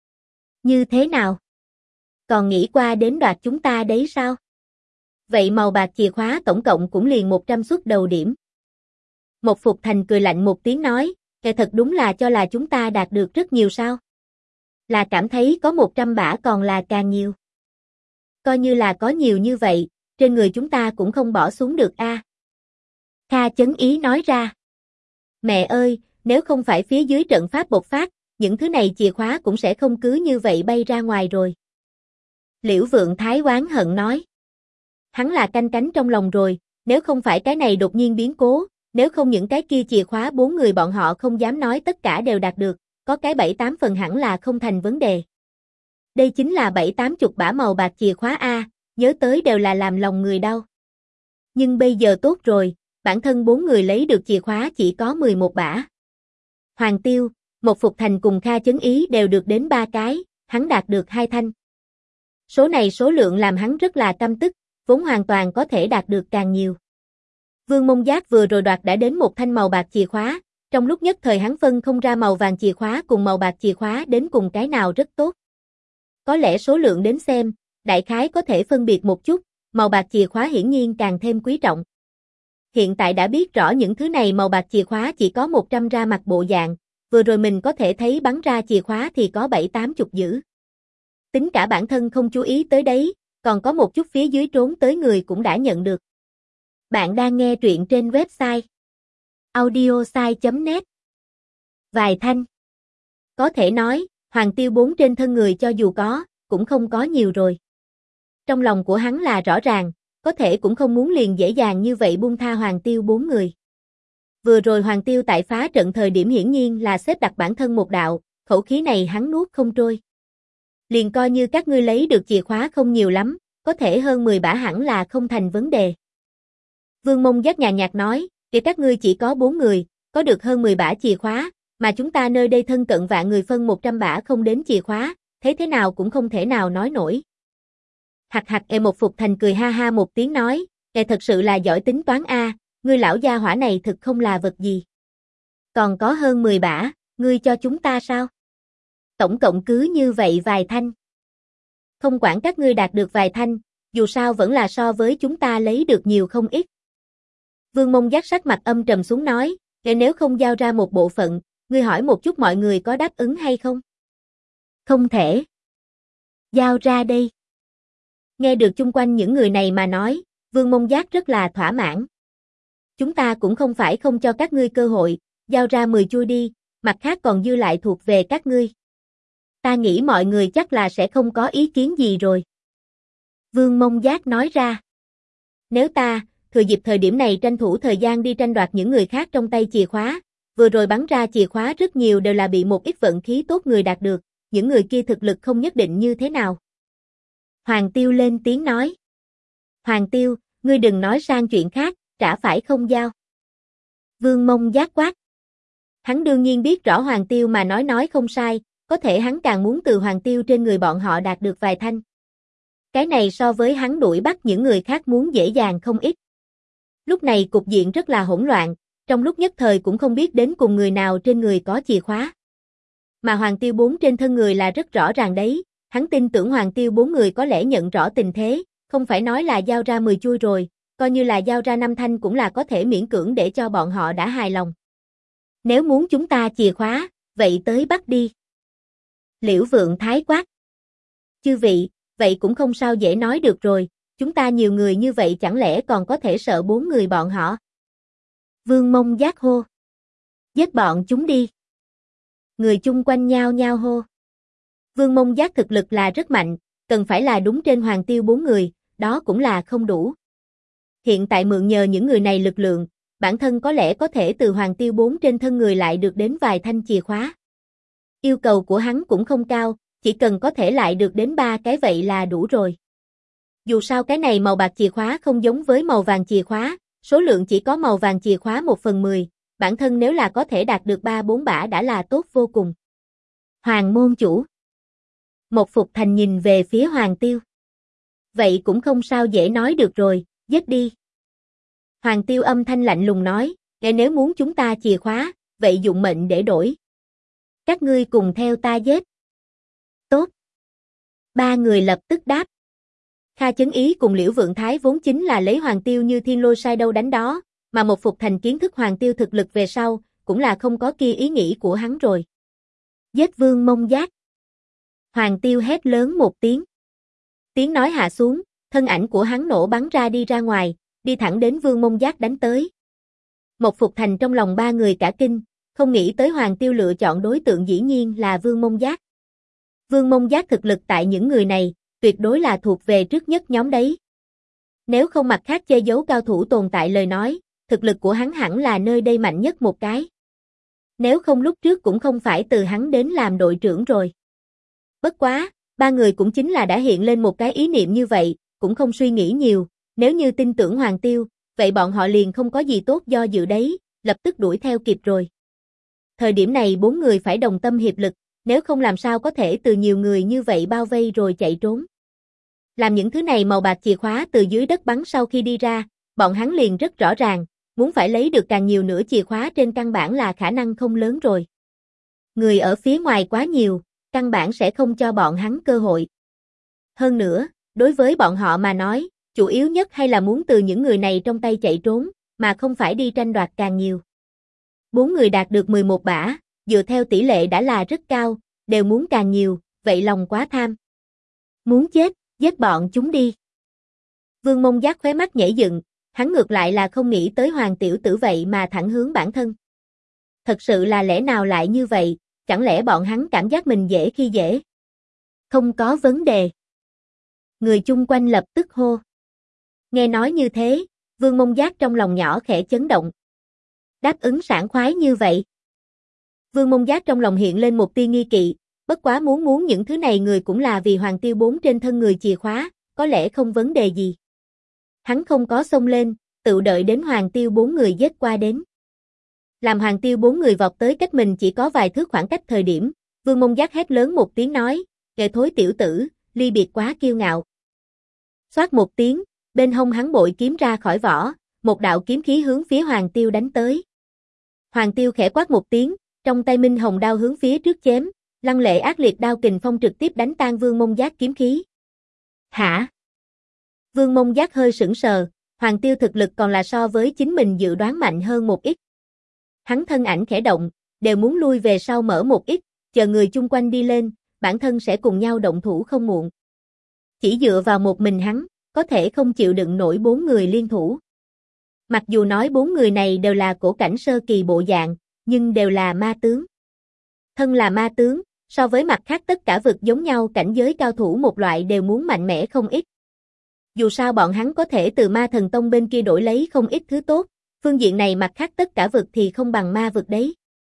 Như thế nào? Còn nghĩ qua đến đoạt chúng ta đấy sao? Vậy màu bạc chìa khóa tổng cộng cũng liền 100 suất đầu điểm. Một Phục Thành cười lạnh một tiếng nói, kẻ thật đúng là cho là chúng ta đạt được rất nhiều sao? Là cảm thấy có 100 bả còn là càng nhiều. Coi như là có nhiều như vậy, trên người chúng ta cũng không bỏ xuống được a. Kha Chấn Ý nói ra. Mẹ ơi, nếu không phải phía dưới trận pháp bộc phát, những thứ này chìa khóa cũng sẽ không cứ như vậy bay ra ngoài rồi. Liễu Vượng Thái oán hận nói. Hắn là canh cánh trong lòng rồi, nếu không phải cái này đột nhiên biến cố, nếu không những cái kia chìa khóa 4 người bọn họ không dám nói tất cả đều đạt được, có cái 7-8 phần hẳn là không thành vấn đề. Đây chính là 7-80 bả màu bạc chìa khóa A, nhớ tới đều là làm lòng người đau. Nhưng bây giờ tốt rồi, bản thân 4 người lấy được chìa khóa chỉ có 11 bả. Hoàng Tiêu, một Phục Thành cùng Kha Chấn Ý đều được đến 3 cái, hắn đạt được 2 thanh. Số này số lượng làm hắn rất là căm tức, vốn hoàn toàn có thể đạt được càng nhiều. Vương Mông Giác vừa rồi đoạt đã đến một thanh màu bạc chìa khóa, trong lúc nhất thời hắn phân không ra màu vàng chìa khóa cùng màu bạc chìa khóa đến cùng cái nào rất tốt. Có lẽ số lượng đến xem, đại khái có thể phân biệt một chút, màu bạc chìa khóa hiển nhiên càng thêm quý trọng. Hiện tại đã biết rõ những thứ này màu bạc chìa khóa chỉ có 100 ra mặt bộ dạng, vừa rồi mình có thể thấy bắn ra chìa khóa thì có 7-80 dữ. Tính cả bản thân không chú ý tới đấy, còn có một chút phía dưới trốn tới người cũng đã nhận được. Bạn đang nghe truyện trên website audiosai.net. Vài thanh. Có thể nói, Hoàng Tiêu 4 trên thân người cho dù có, cũng không có nhiều rồi. Trong lòng của hắn là rõ ràng, có thể cũng không muốn liền dễ dàng như vậy buông tha Hoàng Tiêu 4 người. Vừa rồi Hoàng Tiêu tại phá trận thời điểm hiển nhiên là xếp đặt bản thân một đạo, khẩu khí này hắn nuốt không trôi. Liền coi như các ngươi lấy được chìa khóa không nhiều lắm, có thể hơn 10 bả hẳn là không thành vấn đề. Vương Mông Giác nhàn nhạt nói, kể các ngươi chỉ có 4 người, có được hơn 10 bả chìa khóa, mà chúng ta nơi đây thân cận vạn người phân 100 bả không đến chìa khóa, thấy thế nào cũng không thể nào nói nổi. Hạc hạc một Phục Thành cười ha ha một tiếng nói, thật sự là giỏi tính toán a, ngươi lão gia hỏa này thực không là vật gì. Còn có hơn 10 bả, ngươi cho chúng ta sao? Tổng cộng cứ như vậy vài thanh. Không quản các ngươi đạt được vài thanh, dù sao vẫn là so với chúng ta lấy được nhiều không ít. Vương Mông Giác sắc mặt âm trầm xuống nói, nếu không giao ra một bộ phận, ngươi hỏi một chút mọi người có đáp ứng hay không? Không thể. Giao ra đây. Nghe được chung quanh những người này mà nói, Vương Mông Giác rất là thỏa mãn. Chúng ta cũng không phải không cho các ngươi cơ hội, giao ra 10 chuôi đi, mặt khác còn dư lại thuộc về các ngươi. Ta nghĩ mọi người chắc là sẽ không có ý kiến gì rồi. Vương Mông Giác nói ra. Nếu ta, thừa dịp thời điểm này tranh thủ thời gian đi tranh đoạt những người khác trong tay chìa khóa, vừa rồi bắn ra chìa khóa rất nhiều đều là bị một ít vận khí tốt người đạt được, những người kia thực lực không nhất định như thế nào. Hoàng Tiêu lên tiếng nói. Hoàng Tiêu, ngươi đừng nói sang chuyện khác, trả phải không giao. Vương Mông Giác quát. Hắn đương nhiên biết rõ Hoàng Tiêu mà nói không sai, có thể hắn càng muốn từ Hoàng Tiêu trên người bọn họ đạt được vài thanh. Cái này so với hắn đuổi bắt những người khác muốn dễ dàng không ít. Lúc này cục diện rất là hỗn loạn, trong lúc nhất thời cũng không biết đến cùng người nào trên người có chìa khóa. Mà Hoàng Tiêu 4 trên thân người là rất rõ ràng đấy, hắn tin tưởng Hoàng Tiêu 4 người có lẽ nhận rõ tình thế, không phải nói là giao ra 10 chuôi rồi, coi như là giao ra 5 thanh cũng là có thể miễn cưỡng để cho bọn họ đã hài lòng. Nếu muốn chúng ta chìa khóa, vậy tới bắt đi. Liễu Vượng Thái quát. Chư vị, vậy cũng không sao dễ nói được rồi, chúng ta nhiều người như vậy chẳng lẽ còn có thể sợ 4 người bọn họ. Vương Mông Giác hô. Giết bọn chúng đi. Người chung quanh nhao nhao hô. Vương Mông Giác thực lực là rất mạnh, cần phải là đúng trên Hoàng Tiêu 4 người, đó cũng là không đủ. Hiện tại mượn nhờ những người này lực lượng, bản thân có lẽ có thể từ Hoàng Tiêu 4 trên thân người lại được đến vài thanh chìa khóa. Yêu cầu của hắn cũng không cao, chỉ cần có thể lại được đến 3 cái vậy là đủ rồi. Dù sao cái này màu bạc chìa khóa không giống với màu vàng chìa khóa, số lượng chỉ có màu vàng chìa khóa 1/10, bản thân nếu là có thể đạt được 3-4 bả đã là tốt vô cùng. Hoàng môn chủ. Một Phục Thành nhìn về phía Hoàng Tiêu. Vậy cũng không sao dễ nói được rồi, giết đi. Hoàng Tiêu âm thanh lạnh lùng nói, nếu muốn chúng ta chìa khóa, vậy dụng mệnh để đổi. Các ngươi cùng theo ta giết. Tốt. 3 người lập tức đáp. Kha Chấn Ý cùng Liễu Vượng Thái vốn chính là lấy Hoàng Tiêu như thiên lôi sai đâu đánh đó, mà một Phục Thành kiến thức Hoàng Tiêu thực lực về sau, cũng là không có kia ý nghĩ của hắn rồi. Giết Vương Mông Giác. Hoàng Tiêu hét lớn một tiếng. Tiếng nói hạ xuống, thân ảnh của hắn nổ bắn ra đi ra ngoài, đi thẳng đến Vương Mông Giác đánh tới. Một Phục Thành trong lòng 3 người cả kinh, không nghĩ tới Hoàng Tiêu lựa chọn đối tượng dĩ nhiên là Vương Mông Giác. Vương Mông Giác thực lực tại những người này, tuyệt đối là thuộc về trước nhất nhóm đấy. Nếu không mặt khác che giấu cao thủ tồn tại lời nói, thực lực của hắn hẳn là nơi đây mạnh nhất một cái. Nếu không lúc trước cũng không phải từ hắn đến làm đội trưởng rồi. Bất quá, 3 người cũng chính là đã hiện lên một cái ý niệm như vậy, cũng không suy nghĩ nhiều, nếu như tin tưởng Hoàng Tiêu, vậy bọn họ liền không có gì tốt do dự đấy, lập tức đuổi theo kịp rồi. Thời điểm này 4 người phải đồng tâm hiệp lực, nếu không làm sao có thể từ nhiều người như vậy bao vây rồi chạy trốn. Làm những thứ này màu bạc chìa khóa từ dưới đất bắn sau khi đi ra, bọn hắn liền rất rõ ràng, muốn phải lấy được càng nhiều nữa chìa khóa trên căn bản là khả năng không lớn rồi. Người ở phía ngoài quá nhiều, căn bản sẽ không cho bọn hắn cơ hội. Hơn nữa, đối với bọn họ mà nói, chủ yếu nhất hay là muốn từ những người này trong tay chạy trốn, mà không phải đi tranh đoạt càng nhiều. 4 người đạt được 11 bả, dựa theo tỷ lệ đã là rất cao, đều muốn càng nhiều, vậy lòng quá tham. Muốn chết, giết bọn chúng đi. Vương Mông Giác khóe mắt nhảy dựng, hắn ngược lại là không nghĩ tới Hoàng tiểu tử vậy mà thẳng hướng bản thân. Thật sự là lẽ nào lại như vậy, chẳng lẽ bọn hắn cảm giác mình dễ khi dễ? Không có vấn đề. Người chung quanh lập tức hô. Nghe nói như thế, Vương Mông Giác trong lòng nhỏ khẽ chấn động. Đáp ứng sảng khoái như vậy. Vương Mông Giác trong lòng hiện lên một tia nghi kỵ, bất quá muốn những thứ này người cũng là vì Hoàng Tiêu 4 trên thân người chìa khóa, có lẽ không vấn đề gì. Hắn không có xông lên, tự đợi đến Hoàng Tiêu 4 người giết qua đến. Làm Hoàng Tiêu 4 người vọt tới cách mình chỉ có vài thước khoảng cách thời điểm, Vương Mông Giác hét lớn một tiếng nói, "Kẻ thối tiểu tử, ly biệt quá kiêu ngạo." Xoát một tiếng, bên hông hắn bội kiếm ra khỏi vỏ, một đạo kiếm khí hướng phía Hoàng Tiêu đánh tới. Hoàng Tiêu khẽ quát một tiếng, trong tay minh hồng đao hướng phía trước chém, lăng lệ ác liệt đao kình phong trực tiếp đánh tan Vương Mông Giác kiếm khí. Hả? Vương Mông Giác hơi sững sờ, Hoàng Tiêu thực lực còn là so với chính mình dự đoán mạnh hơn một ít. Hắn thân ảnh khẽ động, đều muốn lui về sau mở một ít, chờ người chung quanh đi lên, bản thân sẽ cùng nhau động thủ không muộn. Chỉ dựa vào một mình hắn, có thể không chịu đựng nổi 4 người liên thủ. Mặc dù nói 4 người này đều là cổ cảnh sơ kỳ bộ dạng, nhưng đều là ma tướng. Thân là ma tướng, so với mặt khác tất cả vực giống nhau cảnh giới cao thủ một loại đều muốn mạnh mẽ không ít. Dù sao bọn hắn có thể từ ma thần tông bên kia đổi lấy không ít thứ tốt, phương diện này mặt khác tất cả vực thì không bằng ma vực đấy.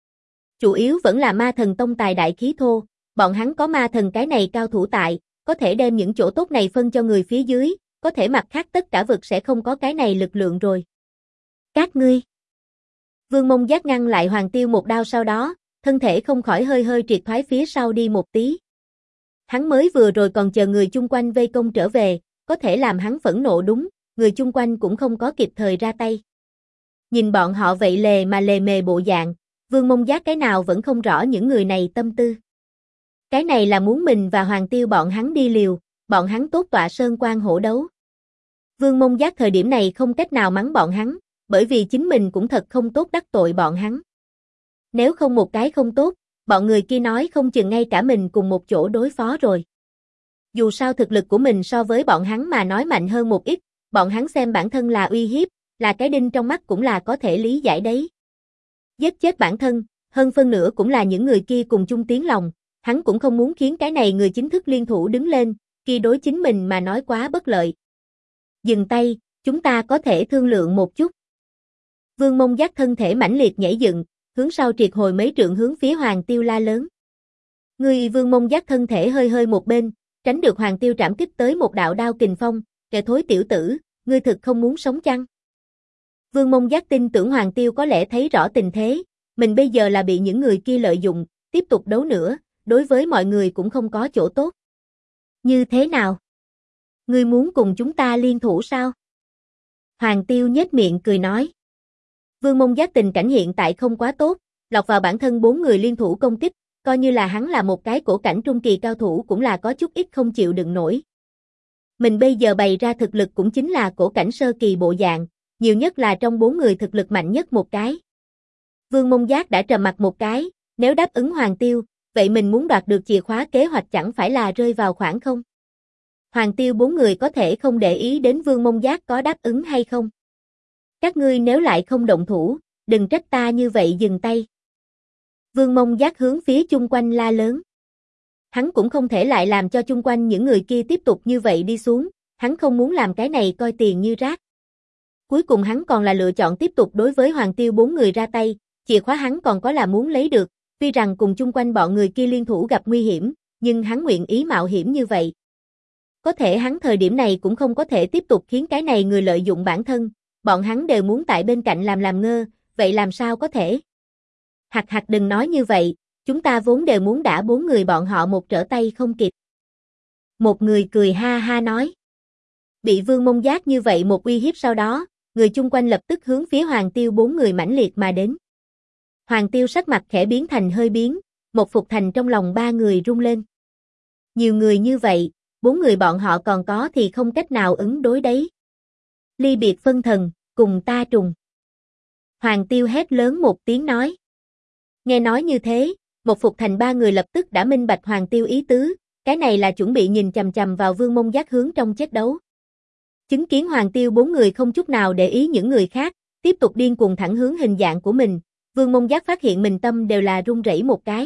chủ yếu vẫn là ma thần tông tài đại khí thô, bọn hắn có ma thần cái này cao thủ tại, có thể đem những chỗ tốt này phân cho người phía dưới, có thể mặt khác tất cả vực sẽ không có cái này lực lượng rồi. Các ngươi. Vương Mông Giác ngăn lại Hoàng Tiêu một đao sau đó, thân thể không khỏi hơi hơi triệt thoái phía sau đi một tí. Hắn mới vừa rồi còn chờ người chung quanh vây công trở về, có thể làm hắn phẫn nộ đúng, người chung quanh cũng không có kịp thời ra tay. Nhìn bọn họ vậy lề mà lề mề bộ dạng, Vương Mông Giác cái nào vẫn không rõ những người này tâm tư. Cái này là muốn mình và Hoàng Tiêu bọn hắn đi liều, bọn hắn tốt tọa sơn quan hổ đấu. Vương Mông Giác thời điểm này không cách nào mắng bọn hắn, bởi vì chính mình cũng thật không tốt đắc tội bọn hắn. Nếu không một cái không tốt, bọn người kia nói không chừng ngay cả mình cùng một chỗ đối phó rồi. Dù sao thực lực của mình so với bọn hắn mà nói mạnh hơn một ít, bọn hắn xem bản thân là uy hiếp, là cái đinh trong mắt cũng là có thể lý giải đấy. Giết chết bản thân, hơn phân nửa cũng là những người kia cùng chung tiếng lòng, hắn cũng không muốn khiến cái này người chính thức liên thủ đứng lên, kia đối chính mình mà nói quá bất lợi. Dừng tay, chúng ta có thể thương lượng một chút. Vương Mông Giác thân thể mãnh liệt nhảy dựng, hướng sau triệt hồi mấy trượng hướng phía Hoàng Tiêu la lớn. Người Vương Mông Giác thân thể hơi hơi một bên, tránh được Hoàng Tiêu trảm kích tới một đạo đao kình phong, kẻ thối tiểu tử, ngươi thực không muốn sống chăng? Vương Mông Giác tin tưởng Hoàng Tiêu có lẽ thấy rõ tình thế, mình bây giờ là bị những người kia lợi dụng, tiếp tục đấu nữa, đối với mọi người cũng không có chỗ tốt. Như thế nào? Ngươi muốn cùng chúng ta liên thủ sao? Hoàng Tiêu nhếch miệng cười nói. Vương Mông Giác tình cảnh hiện tại không quá tốt, lọt vào bản thân 4 người liên thủ công kích, coi như là hắn là một cái cổ cảnh trung kỳ cao thủ cũng là có chút ít không chịu đựng nổi. Mình bây giờ bày ra thực lực cũng chính là cổ cảnh sơ kỳ bộ dạng, nhiều nhất là trong 4 người thực lực mạnh nhất một cái. Vương Mông Giác đã trầm mặt một cái, nếu đáp ứng Hoàng Tiêu, vậy mình muốn đoạt được chìa khóa kế hoạch chẳng phải là rơi vào khoảng không? Hoàng Tiêu 4 người có thể không để ý đến Vương Mông Giác có đáp ứng hay không? Các ngươi nếu lại không động thủ, đừng trách ta như vậy dừng tay. Vương Mông Giác hướng phía chung quanh la lớn. Hắn cũng không thể lại làm cho chung quanh những người kia tiếp tục như vậy đi xuống, hắn không muốn làm cái này coi tiền như rác. Cuối cùng hắn còn là lựa chọn tiếp tục đối với Hoàng Tiêu 4 người ra tay, chìa khóa hắn còn có là muốn lấy được, tuy rằng cùng chung quanh bọn người kia liên thủ gặp nguy hiểm, nhưng hắn nguyện ý mạo hiểm như vậy. Có thể hắn thời điểm này cũng không có thể tiếp tục khiến cái này người lợi dụng bản thân, bọn hắn đều muốn tại bên cạnh làm ngơ, vậy làm sao có thể? Hạc hạc đừng nói như vậy, chúng ta vốn đều muốn đả 4 người bọn họ một trở tay không kịp. Một người cười ha ha nói. Bị Vương Mông Giác như vậy một uy hiếp sau đó, người chung quanh lập tức hướng phía Hoàng Tiêu 4 người mãnh liệt mà đến. Hoàng Tiêu sắc mặt khẽ biến thành hơi biến, một phục thành trong lòng 3 người rung lên. Nhiều người như vậy, 4 người bọn họ còn có thì không cách nào ứng đối đấy. Ly biệt phân thần, cùng ta trùng. Hoàng Tiêu hét lớn một tiếng nói. Nghe nói như thế, một phục thành 3 người lập tức đã minh bạch Hoàng Tiêu ý tứ, cái này là chuẩn bị nhìn chằm chằm vào Vương Mông Giác hướng trong chết đấu. Chứng kiến Hoàng Tiêu 4 người không chút nào để ý những người khác, tiếp tục điên cuồng thẳng hướng hình dạng của mình, Vương Mông Giác phát hiện mình tâm đều là run rẩy một cái.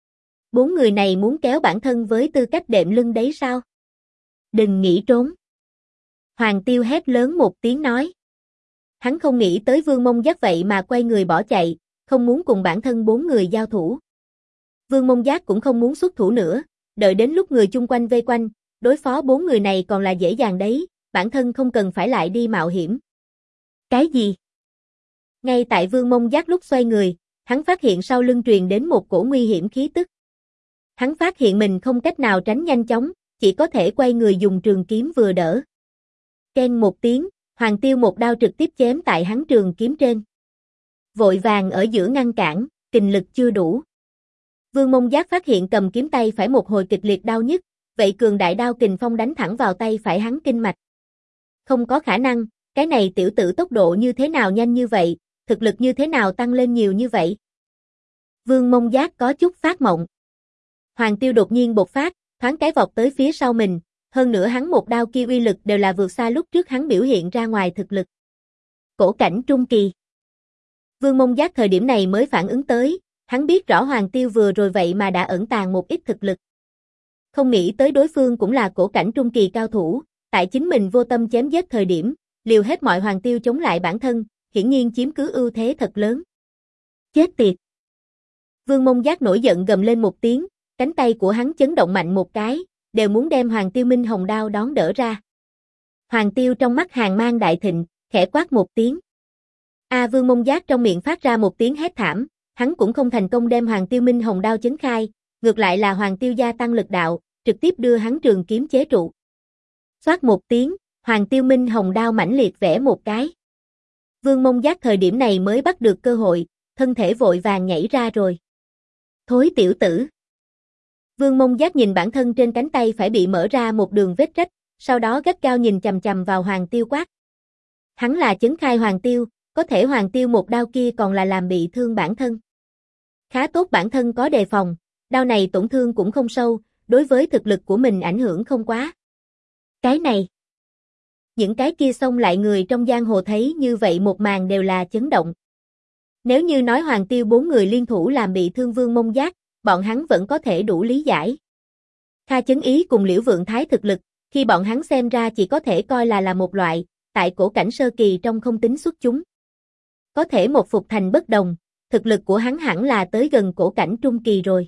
4 người này muốn kéo bản thân với tư cách đệm lưng đấy sao? Đừng nghĩ trốn. Hoàng Tiêu hét lớn một tiếng nói. Hắn không nghĩ tới Vương Mông Giác vậy mà quay người bỏ chạy, không muốn cùng bản thân 4 người giao thủ. Vương Mông Giác cũng không muốn xuất thủ nữa, đợi đến lúc người chung quanh vây quanh, đối phó 4 người này còn là dễ dàng đấy, bản thân không cần phải lại đi mạo hiểm. Cái gì? Ngay tại Vương Mông Giác lúc xoay người, hắn phát hiện sau lưng truyền đến một cổ nguy hiểm khí tức. Hắn phát hiện mình không cách nào tránh nhanh chóng, chỉ có thể quay người dùng trường kiếm vừa đỡ. Keng một tiếng, Hoàng Tiêu một đao trực tiếp chém tại hắn trường kiếm trên. Vội vàng ở giữa ngăn cản, kình lực chưa đủ. Vương Mông Giác phát hiện cầm kiếm tay phải một hồi kịch liệt đau nhức, vậy cường đại đao kình phong đánh thẳng vào tay phải hắn kinh mạch. Không có khả năng, cái này tiểu tử tốc độ như thế nào nhanh như vậy, thực lực như thế nào tăng lên nhiều như vậy. Vương Mông Giác có chút phát mộng. Hoàng Tiêu đột nhiên bộc phát, thoáng cái vọt tới phía sau mình, hơn nữa hắn một đao kia uy lực đều là vượt xa lúc trước hắn biểu hiện ra ngoài thực lực. Cổ cảnh trung kỳ. Vương Mông Giác thời điểm này mới phản ứng tới, hắn biết rõ Hoàng Tiêu vừa rồi vậy mà đã ẩn tàng một ít thực lực. Không nghĩ tới đối phương cũng là cổ cảnh trung kỳ cao thủ, tại chính mình vô tâm chém giết thời điểm, liều hết mọi Hoàng Tiêu chống lại bản thân, hiển nhiên chiếm cứ ưu thế thật lớn. Chết tiệt! Vương Mông Giác nổi giận gầm lên một tiếng, cánh tay của hắn chấn động mạnh một cái, đều muốn đem Hoàng Tiêu Minh Hồng đao đón đỡ ra. Hoàng Tiêu trong mắt hàn mang đại thịnh, khẽ quát một tiếng. Vương Mông Giác trong miệng phát ra một tiếng hét thảm, hắn cũng không thành công đem Hoàng Tiêu Minh Hồng đao chấn khai, ngược lại là Hoàng Tiêu gia tăng lực đạo, trực tiếp đưa hắn trường kiếm chế trụ. Xoát một tiếng, Hoàng Tiêu Minh Hồng đao mãnh liệt vẽ một cái. Vương Mông Giác thời điểm này mới bắt được cơ hội, thân thể vội vàng nhảy ra rồi. Thối tiểu tử. Vương Mông Giác nhìn bản thân trên cánh tay phải bị mở ra một đường vết rách, sau đó gắt gao nhìn chằm chằm vào Hoàng Tiêu quát. Hắn là chấn khai Hoàng Tiêu, có thể Hoàng Tiêu một đao kia còn là làm bị thương bản thân. Khá tốt bản thân có đề phòng, đao này tổn thương cũng không sâu, đối với thực lực của mình ảnh hưởng không quá. Cái này. Những cái kia xông lại người trong giang hồ thấy như vậy một màn đều là chấn động. Nếu như nói Hoàng Tiêu 4 người liên thủ làm bị thương Vương Mông Giác, bọn hắn vẫn có thể đủ lý giải. Kha Chấn Ý cùng Liễu Vượng Thái thực lực, khi bọn hắn xem ra chỉ có thể coi là một loại, tại cổ cảnh sơ kỳ trong không tính xuất chúng. Có thể một Phục Thành bất đồng, thực lực của hắn hẳn là tới gần cổ cảnh trung kỳ rồi.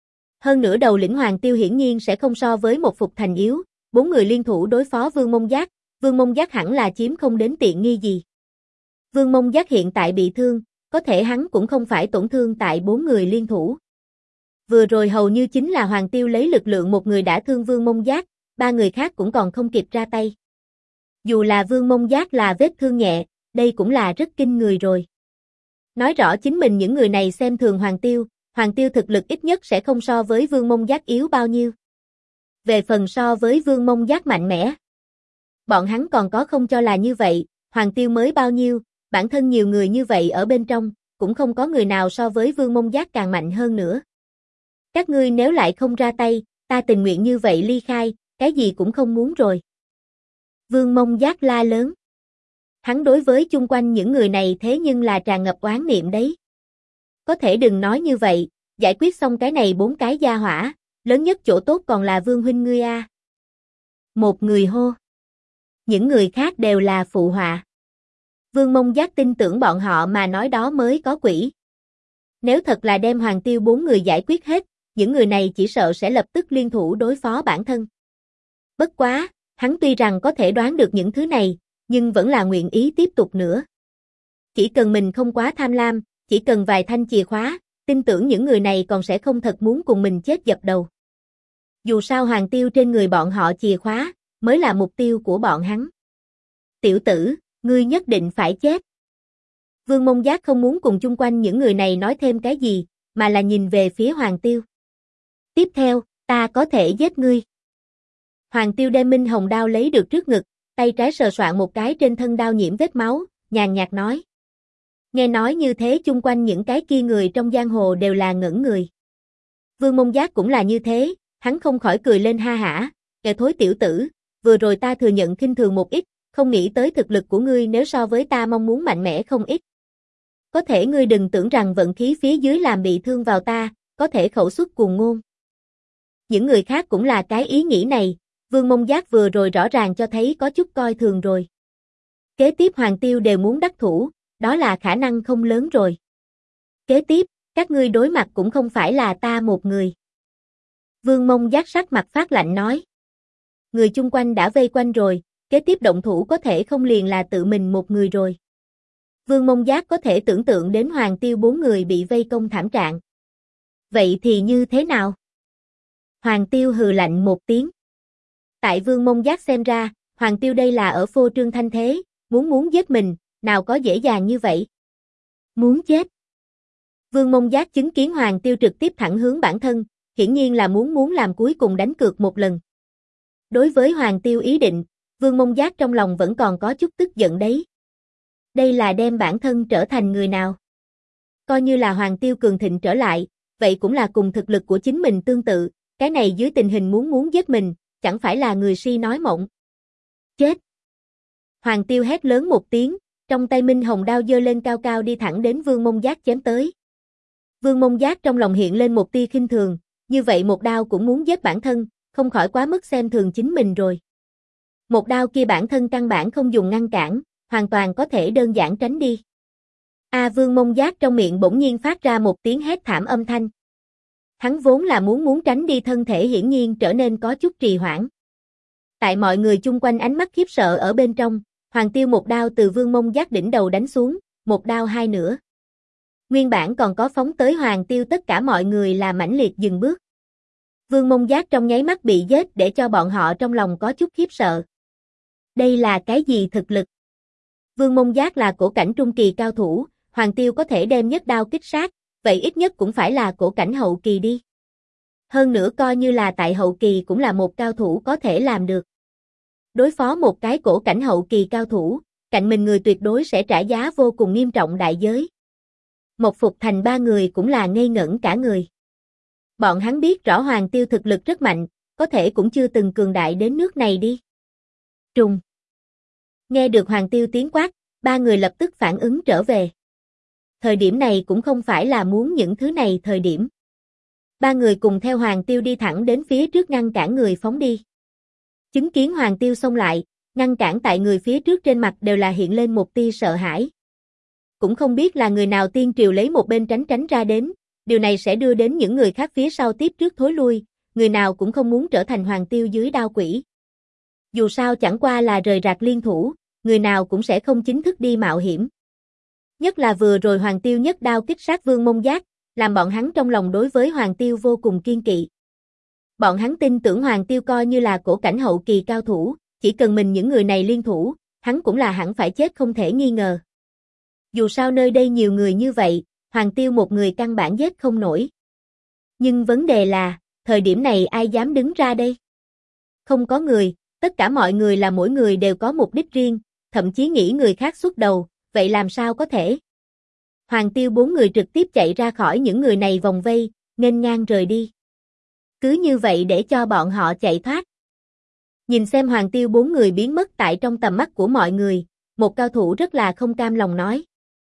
Hơn nữa đầu lĩnh Hoàng Tiêu hiển nhiên sẽ không so với một Phục Thành yếu, 4 người liên thủ đối phó Vương Mông Giác, Vương Mông Giác hẳn là chiếm không đến tiện nghi gì. Vương Mông Giác hiện tại bị thương, có thể hắn cũng không phải tổn thương tại 4 người liên thủ. Vừa rồi hầu như chính là Hoàng Tiêu lấy lực lượng một người đã thương Vương Mông Giác, 3 người khác cũng còn không kịp ra tay. Dù là Vương Mông Giác là vết thương nhẹ, đây cũng là rất kinh người rồi. Nói rõ chính mình những người này xem thường Hoàng Tiêu thực lực ít nhất sẽ không so với Vương Mông Giác yếu bao nhiêu. Về phần so với Vương Mông Giác mạnh mẽ, bọn hắn còn có không cho là như vậy, Hoàng Tiêu mới bao nhiêu, bản thân nhiều người như vậy ở bên trong, cũng không có người nào so với Vương Mông Giác càng mạnh hơn nữa. Các ngươi nếu lại không ra tay, ta tình nguyện như vậy ly khai, cái gì cũng không muốn rồi. Vương Mông Giác la lớn. Hắn đối với chung quanh những người này thế nhưng là tràn ngập oán niệm đấy. Có thể đừng nói như vậy, giải quyết xong cái này 4 cái gia hỏa, lớn nhất chỗ tốt còn là Vương huynh ngươi a. Một người hô. Những người khác đều là phụ họa. Vương Mông Giác tin tưởng bọn họ mà nói đó mới có quỷ. Nếu thật là đem Hoàng Tiêu 4 người giải quyết hết, những người này chỉ sợ sẽ lập tức liên thủ đối phó bản thân. Bất quá, hắn tuy rằng có thể đoán được những thứ này, nhưng vẫn là nguyện ý tiếp tục nữa. Chỉ cần mình không quá tham lam, chỉ cần vài thanh chìa khóa, tin tưởng những người này còn sẽ không thật muốn cùng mình chết dập đầu. Dù sao Hoàng Tiêu trên người bọn họ chìa khóa, mới là mục tiêu của bọn hắn. Tiểu tử, ngươi nhất định phải chết. Vương Mông Giác không muốn cùng chung quanh những người này nói thêm cái gì, mà là nhìn về phía Hoàng Tiêu. Tiếp theo, ta có thể giết ngươi. Hoàng Tiêu đem Minh Hồng đao lấy được trước ngực, tay trái sờ soạn một cái trên thân đao nhiễm vết máu, nhàn nhạt nói. Nghe nói như thế chung quanh những cái kia người trong giang hồ đều là ngẩn người. Vương Mông Giác cũng là như thế, hắn không khỏi cười lên ha hả, kẻ thối tiểu tử, vừa rồi ta thừa nhận khinh thường một ít, không nghĩ tới thực lực của ngươi nếu so với ta mong muốn mạnh mẽ không ít. Có thể ngươi đừng tưởng rằng vận khí phía dưới làm bị thương vào ta, có thể khẩu xuất cuồng ngôn. Những người khác cũng là cái ý nghĩ này, Vương Mông Giác vừa rồi rõ ràng cho thấy có chút coi thường rồi. Kế tiếp Hoàng Tiêu đều muốn đắc thủ, đó là khả năng không lớn rồi. Kế tiếp, các ngươi đối mặt cũng không phải là ta một người. Vương Mông Giác sắc mặt phát lạnh nói. Người chung quanh đã vây quanh rồi, kế tiếp động thủ có thể không liền là tự mình một người rồi. Vương Mông Giác có thể tưởng tượng đến Hoàng Tiêu 4 người bị vây công thảm trạng. Vậy thì như thế nào? Hoàng Tiêu hừ lạnh một tiếng. Tại Vương Mông Giác xem ra, Hoàng Tiêu đây là ở phô trương thanh thế, muốn giết mình, nào có dễ dàng như vậy. Muốn chết. Vương Mông Giác chứng kiến Hoàng Tiêu trực tiếp thẳng hướng bản thân, hiển nhiên là muốn làm cuối cùng đánh cược một lần. Đối với Hoàng Tiêu ý định, Vương Mông Giác trong lòng vẫn còn có chút tức giận đấy. Đây là đem bản thân trở thành người nào? Coi như là Hoàng Tiêu cường thịnh trở lại, vậy cũng là cùng thực lực của chính mình tương tự, cái này dưới tình hình muốn giết mình, chẳng phải là người si nói mộng. Chết! Hoàng Tiêu hét lớn một tiếng, trong tay Minh Hồng đao giơ lên cao cao đi thẳng đến Vương Mông Giác chém tới. Vương Mông Giác trong lòng hiện lên một tia khinh thường, như vậy một đao cũng muốn giết bản thân, không khỏi quá mức xem thường chính mình rồi. Một đao kia bản thân căn bản không dùng ngăn cản, hoàn toàn có thể đơn giản tránh đi. Vương Mông Giác trong miệng bỗng nhiên phát ra một tiếng hét thảm âm thanh. Hắn vốn là muốn tránh đi, thân thể hiển nhiên trở nên có chút trì hoãn. Tại mọi người chung quanh ánh mắt khiếp sợ ở bên trong, Hoàng Tiêu một đao từ Vương Mông Giác đỉnh đầu đánh xuống, một đao hai nửa. Nguyên bản còn có phóng tới Hoàng Tiêu, tất cả mọi người là mãnh liệt dừng bước. Vương Mông Giác trong nháy mắt bị giết để cho bọn họ trong lòng có chút khiếp sợ. Đây là cái gì thực lực? Vương Mông Giác là cổ cảnh trung kỳ cao thủ, Hoàng Tiêu có thể đem nhất đao kích sát, vậy ít nhất cũng phải là cổ cảnh hậu kỳ đi. Hơn nữa coi như là tại hậu kỳ cũng là một cao thủ có thể làm được. Đối phó một cái cổ cảnh hậu kỳ cao thủ, cạnh mình người tuyệt đối sẽ trả giá vô cùng nghiêm trọng đại giới. Một Phục Thành ba người cũng là ngây ngẩn cả người. Bọn hắn biết rõ Hoàng Tiêu thực lực rất mạnh, có thể cũng chưa từng cường đại đến nước này đi. Trùng. Nghe được Hoàng Tiêu tiếng quát, ba người lập tức phản ứng trở về. Thời điểm này cũng không phải là muốn những thứ này thời điểm. Ba người cùng theo Hoàng Tiêu đi thẳng đến phía trước ngăn cản người phóng đi. Chứng kiến Hoàng Tiêu xông lại, ngăn cản tại người phía trước, trên mặt đều là hiện lên một tia sợ hãi. Cũng không biết là người nào tiên triều lấy một bên tránh ra đến, điều này sẽ đưa đến những người khác phía sau tiếp trước thối lui, người nào cũng không muốn trở thành Hoàng Tiêu dưới đao quỷ. Dù sao chẳng qua là rời rạc liên thủ, người nào cũng sẽ không chính thức đi mạo hiểm. Nhất là vừa rồi Hoàng Tiêu nhất đao kích sát Vương Mông Giác, làm bọn hắn trong lòng đối với Hoàng Tiêu vô cùng kiên kỵ. Bọn hắn tin tưởng Hoàng Tiêu coi như là cổ cảnh hậu kỳ cao thủ, chỉ cần mình những người này liên thủ, hắn cũng là hẳn phải chết không thể nghi ngờ. Dù sao nơi đây nhiều người như vậy, Hoàng Tiêu một người căn bản giết không nổi. Nhưng vấn đề là, thời điểm này ai dám đứng ra đây? Không có người, tất cả mọi người là mỗi người đều có mục đích riêng, thậm chí nghĩ người khác xuất đầu, vậy làm sao có thể? Hoàng Tiêu bốn người trực tiếp chạy ra khỏi những người này vòng vây, nghênh ngang rời đi. Cứ như vậy để cho bọn họ chạy thoát. Nhìn xem Hoàng Tiêu bốn người biến mất tại trong tầm mắt của mọi người, một cao thủ rất là không cam lòng nói.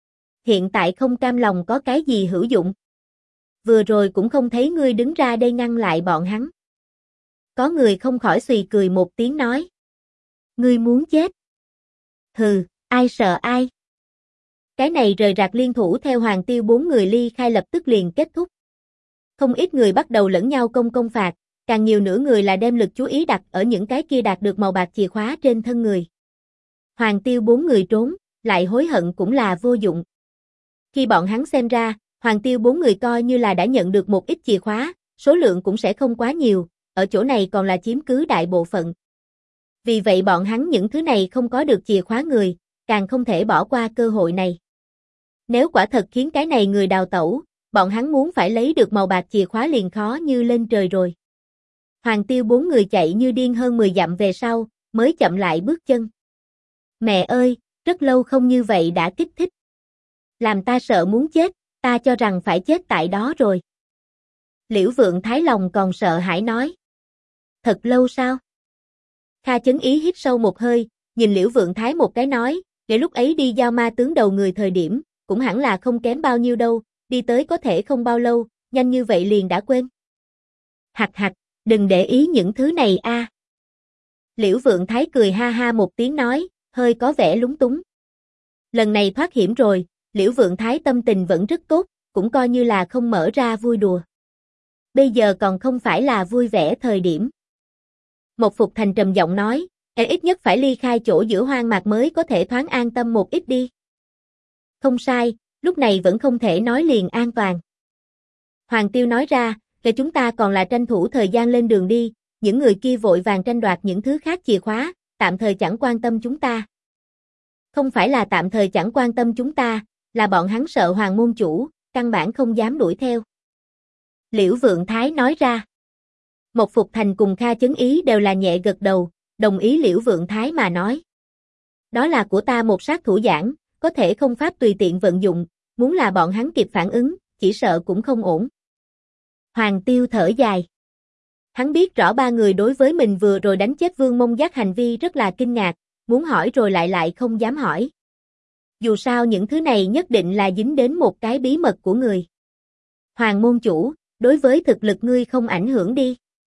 Hiện tại không cam lòng có cái gì hữu dụng. Vừa rồi cũng không thấy ngươi đứng ra đây ngăn lại bọn hắn. Có người không khỏi xùy cười một tiếng nói. Ngươi muốn chết. Hừ, ai sợ ai. Cái này rời rạc liên thủ theo Hoàng Tiêu bốn người ly khai lập tức liền kết thúc. Không ít người bắt đầu lẫn nhau công phạt, càng nhiều nữa người là đem lực chú ý đặt ở những cái kia đạt được màu bạc chìa khóa trên thân người. Hoàng Tiêu bốn người trốn, lại hối hận cũng là vô dụng. Khi bọn hắn xem ra, Hoàng Tiêu bốn người coi như là đã nhận được một ít chìa khóa, số lượng cũng sẽ không quá nhiều, ở chỗ này còn là chiếm cứ đại bộ phận. Vì vậy bọn hắn những thứ này không có được chìa khóa người, càng không thể bỏ qua cơ hội này. Nếu quả thật khiến cái này người đào tẩu, bọn hắn muốn phải lấy được màu bạc chìa khóa liền khó như lên trời rồi. Hoàng Tiêu bốn người chạy như điên hơn 10 dặm về sau, mới chậm lại bước chân. Mẹ ơi, rất lâu không như vậy đã kích thích. Làm ta sợ muốn chết, ta cho rằng phải chết tại đó rồi. Liễu Vượng Thái lòng còn sợ hãi nói. Thật lâu sao? Kha Chấn Ý hít sâu một hơi, nhìn Liễu Vượng Thái một cái nói, để lúc ấy đi giao ma tướng đầu người thời điểm, cũng hẳn là không kém bao nhiêu đâu, đi tới có thể không bao lâu, nhanh như vậy liền đã quên. Hạch hạch, đừng để ý những thứ này a. Liễu Vượng Thái cười ha ha một tiếng nói, hơi có vẻ lúng túng. Lần này thoát hiểm rồi, Liễu Vượng Thái tâm tình vẫn rất tốt, cũng coi như là không mở ra vui đùa. Bây giờ còn không phải là vui vẻ thời điểm. Một Phục Thành trầm giọng nói, ít nhất phải ly khai chỗ giữa hoang mạc mới có thể thoáng an tâm một ít đi. Không sai, lúc này vẫn không thể nói liền an toàn. Hoàng Tiêu nói ra, để chúng ta còn là tranh thủ thời gian lên đường đi, những người kia vội vàng tranh đoạt những thứ khác chìa khóa, tạm thời chẳng quan tâm chúng ta. Không phải là tạm thời chẳng quan tâm chúng ta, là bọn hắn sợ Hoàng môn chủ, căn bản không dám đuổi theo. Liễu Vượng Thái nói ra. Một Phục Thành cùng Kha Chấn Ý đều là nhẹ gật đầu, đồng ý Liễu Vượng Thái mà nói. Đó là của ta một sát thủ giảng, có thể không pháp tùy tiện vận dụng, muốn là bọn hắn kịp phản ứng, chỉ sợ cũng không ổn. Hoàng Tiêu thở dài. Hắn biết rõ ba người đối với mình vừa rồi đánh chết Vương Mông Giác hành vi rất là kinh ngạc, muốn hỏi rồi lại không dám hỏi. Dù sao những thứ này nhất định là dính đến một cái bí mật của người. Hoàng môn chủ, đối với thực lực ngươi không ảnh hưởng đi.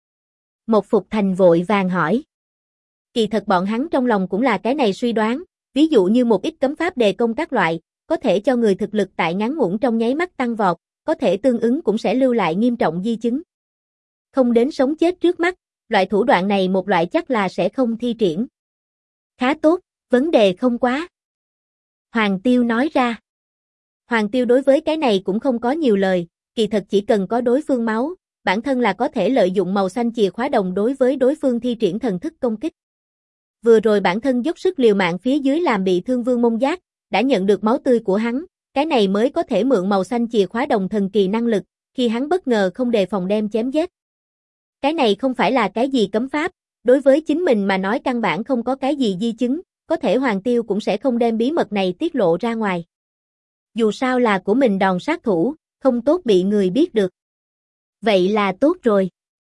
Một Phục Thành vội vàng hỏi. Kỳ thật bọn hắn trong lòng cũng là cái này suy đoán, ví dụ như một ít cấm pháp đề công các loại, có thể cho người thực lực tại ngắn ngủn trong nháy mắt tăng vọt, có thể tương ứng cũng sẽ lưu lại nghiêm trọng di chứng. Không đến sống chết trước mắt, loại thủ đoạn này một loại chắc là sẽ không thi triển. Khá tốt, vấn đề không quá. Hoàng Tiêu nói ra. Hoàng Tiêu đối với cái này cũng không có nhiều lời, kỳ thật chỉ cần có đối phương máu, bản thân là có thể lợi dụng màu xanh chìa khóa đồng đối với đối phương thi triển thần thức công kích. Vừa rồi bản thân dốc sức liều mạng phía dưới làm bị thương Vương Mông Giác, đã nhận được máu tươi của hắn, cái này mới có thể mượn màu xanh chìa khóa đồng thần kỳ năng lực, khi hắn bất ngờ không đề phòng đem chém giết. Cái này không phải là cái gì cấm pháp, đối với chính mình mà nói căn bản không có cái gì di chứng, có thể Hoàng Tiêu cũng sẽ không đem bí mật này tiết lộ ra ngoài. Dù sao là của mình đòn sát thủ, không tốt bị người biết được. Vậy là tốt rồi.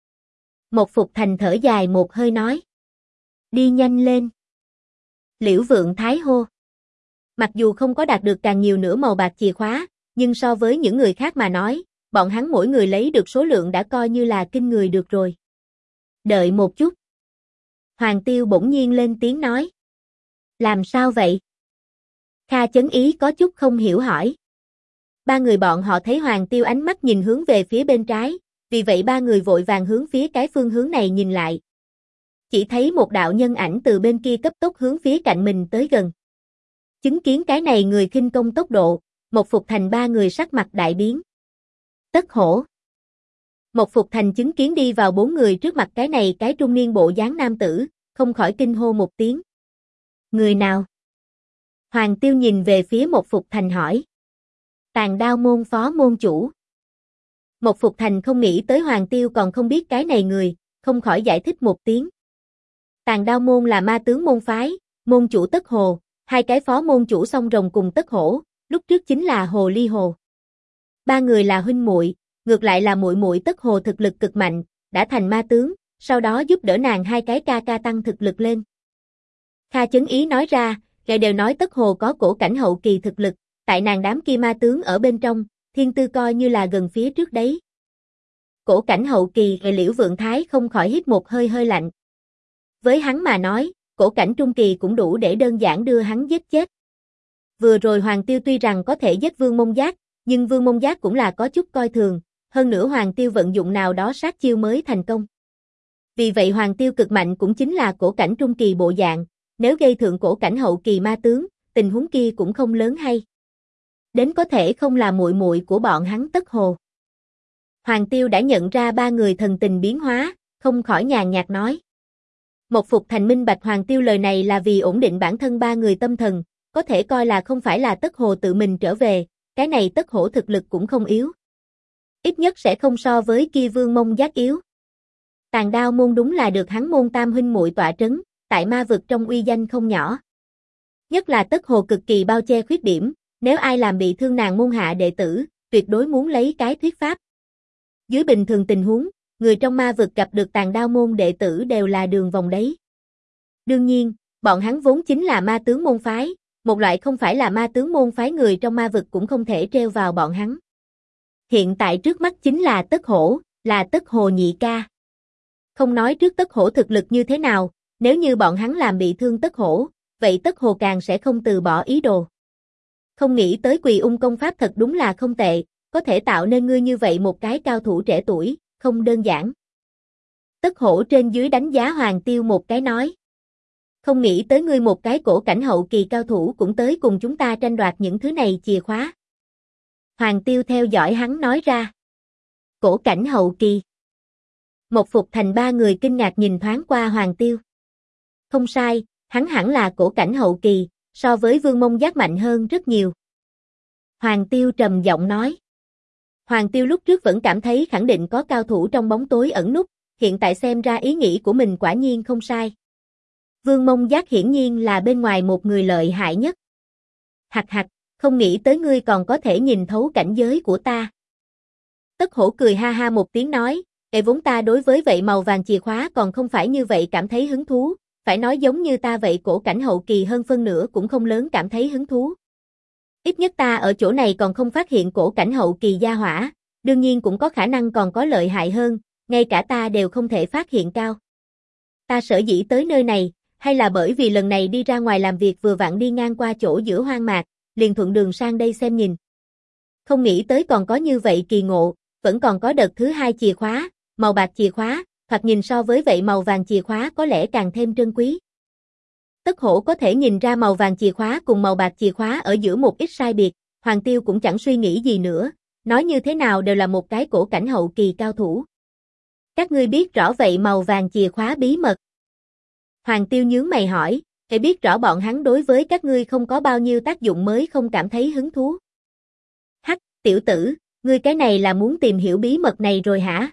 Một Phục Thành thở dài một hơi nói. Đi nhanh lên. Liễu Vượng Thái hô. Mặc dù không có đạt được càng nhiều nửa màu bạc chìa khóa, nhưng so với những người khác mà nói, bọn hắn mỗi người lấy được số lượng đã coi như là kinh người được rồi. Đợi một chút. Hoàng Tiêu bỗng nhiên lên tiếng nói. Làm sao vậy? Kha Chấn Ý có chút không hiểu hỏi. Ba người bọn họ thấy Hoàng Tiêu ánh mắt nhìn hướng về phía bên trái, vì vậy ba người vội vàng hướng phía cái phương hướng này nhìn lại. Chỉ thấy một đạo nhân ảnh từ bên kia cấp tốc hướng phía cạnh mình tới gần. Chứng kiến cái này người khinh công tốc độ, Một Phục Thành ba người sắc mặt đại biến. Tất Hổ. Một Phục Thành chứng kiến đi vào bốn người trước mặt cái này cái trung niên bộ dáng nam tử, không khỏi kinh hô một tiếng. Người nào? Hoàng Tiêu nhìn về phía Một Phục Thành hỏi. Tàn Đao môn phó môn chủ. Một Phục Thành không nghĩ tới Hoàng Tiêu còn không biết cái này người, không khỏi giải thích một tiếng. Tàn Đao môn là ma tướng môn phái, môn chủ Tất Hồ, hai cái phó môn chủ song rồng cùng Tất Hổ, lúc trước chính là Hồ Ly Hồ. Ba người là huynh muội, ngược lại là muội muội Tất Hồ thực lực cực mạnh, đã thành ma tướng, sau đó giúp đỡ nàng hai cái ca ca tăng thực lực lên. Kha Chấn Ý nói ra, người đều nói Tất Hồ có cổ cảnh hậu kỳ thực lực, tại nàng đám kia ma tướng ở bên trong, thiên tư coi như là gần phía trước đấy. Cổ cảnh hậu kỳ, Liễu Vượng Thái không khỏi hít một hơi hơi lạnh. Với hắn mà nói, cổ cảnh trung kỳ cũng đủ để đơn giản đưa hắn giết chết. Vừa rồi Hoàng Tiêu tuy rằng có thể giết Vương Mông Giác, nhưng Vương Mông Giác cũng là có chút coi thường, hơn nữa Hoàng Tiêu vận dụng nào đó sát chiêu mới thành công. Vì vậy Hoàng Tiêu cực mạnh cũng chính là cổ cảnh trung kỳ bộ dạng, nếu gây thượng cổ cảnh hậu kỳ ma tướng, tình huống kia cũng không lớn hay. Đến có thể không là muội muội của bọn hắn Tất Hồ. Hoàng Tiêu đã nhận ra ba người thần tình biến hóa, không khỏi nhàn nhạt nói. Một Phục Thành minh bạch Hoàng Tiêu lời này là vì ổn định bản thân ba người tâm thần, có thể coi là không phải là Tất Hồ tự mình trở về, cái này Tất Hổ thực lực cũng không yếu. Ít nhất sẽ không so với kia Vương Mông Giác yếu. Tàn Đao môn đúng là được hắn môn tam huynh muội tọa trấn, tại ma vực trong uy danh không nhỏ. Nhất là Tất Hồ cực kỳ bao che khuyết điểm, nếu ai làm bị thương nàng môn hạ đệ tử, tuyệt đối muốn lấy cái thuyết pháp. Dưới bình thường tình huống, người trong ma vực gặp được Tàn Đao môn đệ tử đều là đường vòng đấy. Đương nhiên, bọn hắn vốn chính là ma tướng môn phái, một loại không phải là ma tướng môn phái người trong ma vực cũng không thể treo vào bọn hắn. Hiện tại trước mắt chính là Tất Hổ, là Tất Hồ nhị ca. Không nói trước Tất Hổ thực lực như thế nào, nếu như bọn hắn làm bị thương Tất Hổ, vậy Tất Hồ càng sẽ không từ bỏ ý đồ. Không nghĩ tới Quỳ Ung công pháp thật đúng là không tệ, có thể tạo nên ngươi như vậy một cái cao thủ trẻ tuổi, không đơn giản. Tất Hổ trên dưới đánh giá Hoàng Tiêu một cái nói. Không nghĩ tới ngươi một cái cổ cảnh hậu kỳ cao thủ cũng tới cùng chúng ta tranh đoạt những thứ này chìa khóa. Hoàng Tiêu theo dõi hắn nói ra. Cổ cảnh hậu kỳ. Một Phục Thành ba người kinh ngạc nhìn thoáng qua Hoàng Tiêu. Không sai, hắn hẳn là cổ cảnh hậu kỳ, so với Vương Mông Giác mạnh hơn rất nhiều. Hoàng Tiêu trầm giọng nói. Hoàng Tiêu lúc trước vẫn cảm thấy khẳng định có cao thủ trong bóng tối ẩn núp, hiện tại xem ra ý nghĩ của mình quả nhiên không sai. Vương Mông Giác hiển nhiên là bên ngoài một người lợi hại nhất. Hặc hặc, không nghĩ tới ngươi còn có thể nhìn thấu cảnh giới của ta. Tất Hổ cười ha ha một tiếng nói, vốn ta đối với vậy màu vàng chìa khóa còn không phải như vậy cảm thấy hứng thú, phải nói giống như ta vậy cổ cảnh hậu kỳ hơn phân nửa cũng không lớn cảm thấy hứng thú. Ít nhất ta ở chỗ này còn không phát hiện cổ cảnh hậu kỳ gia hỏa, đương nhiên cũng có khả năng còn có lợi hại hơn, ngay cả ta đều không thể phát hiện cao. Ta sở dĩ tới nơi này, hay là bởi vì lần này đi ra ngoài làm việc vừa vặn đi ngang qua chỗ giữa hoang mạc, liền thuận đường sang đây xem nhìn. Không nghĩ tới còn có như vậy kỳ ngộ, vẫn còn có đợt thứ hai chìa khóa, màu bạc chìa khóa, thoạt nhìn so với vậy màu vàng chìa khóa có lẽ càng thêm trân quý. Tất Hổ có thể nhìn ra màu vàng chìa khóa cùng màu bạc chìa khóa ở giữa một ít sai biệt, Hoàng Tiêu cũng chẳng suy nghĩ gì nữa, nói như thế nào đều là một cái cổ cảnh hậu kỳ cao thủ. Các ngươi biết rõ vậy màu vàng chìa khóa bí mật. Hoàng Tiêu nhướng mày hỏi, để biết rõ bọn hắn đối với các ngươi không có bao nhiêu tác dụng mới không cảm thấy hứng thú. Hắc, tiểu tử, ngươi cái này là muốn tìm hiểu bí mật này rồi hả?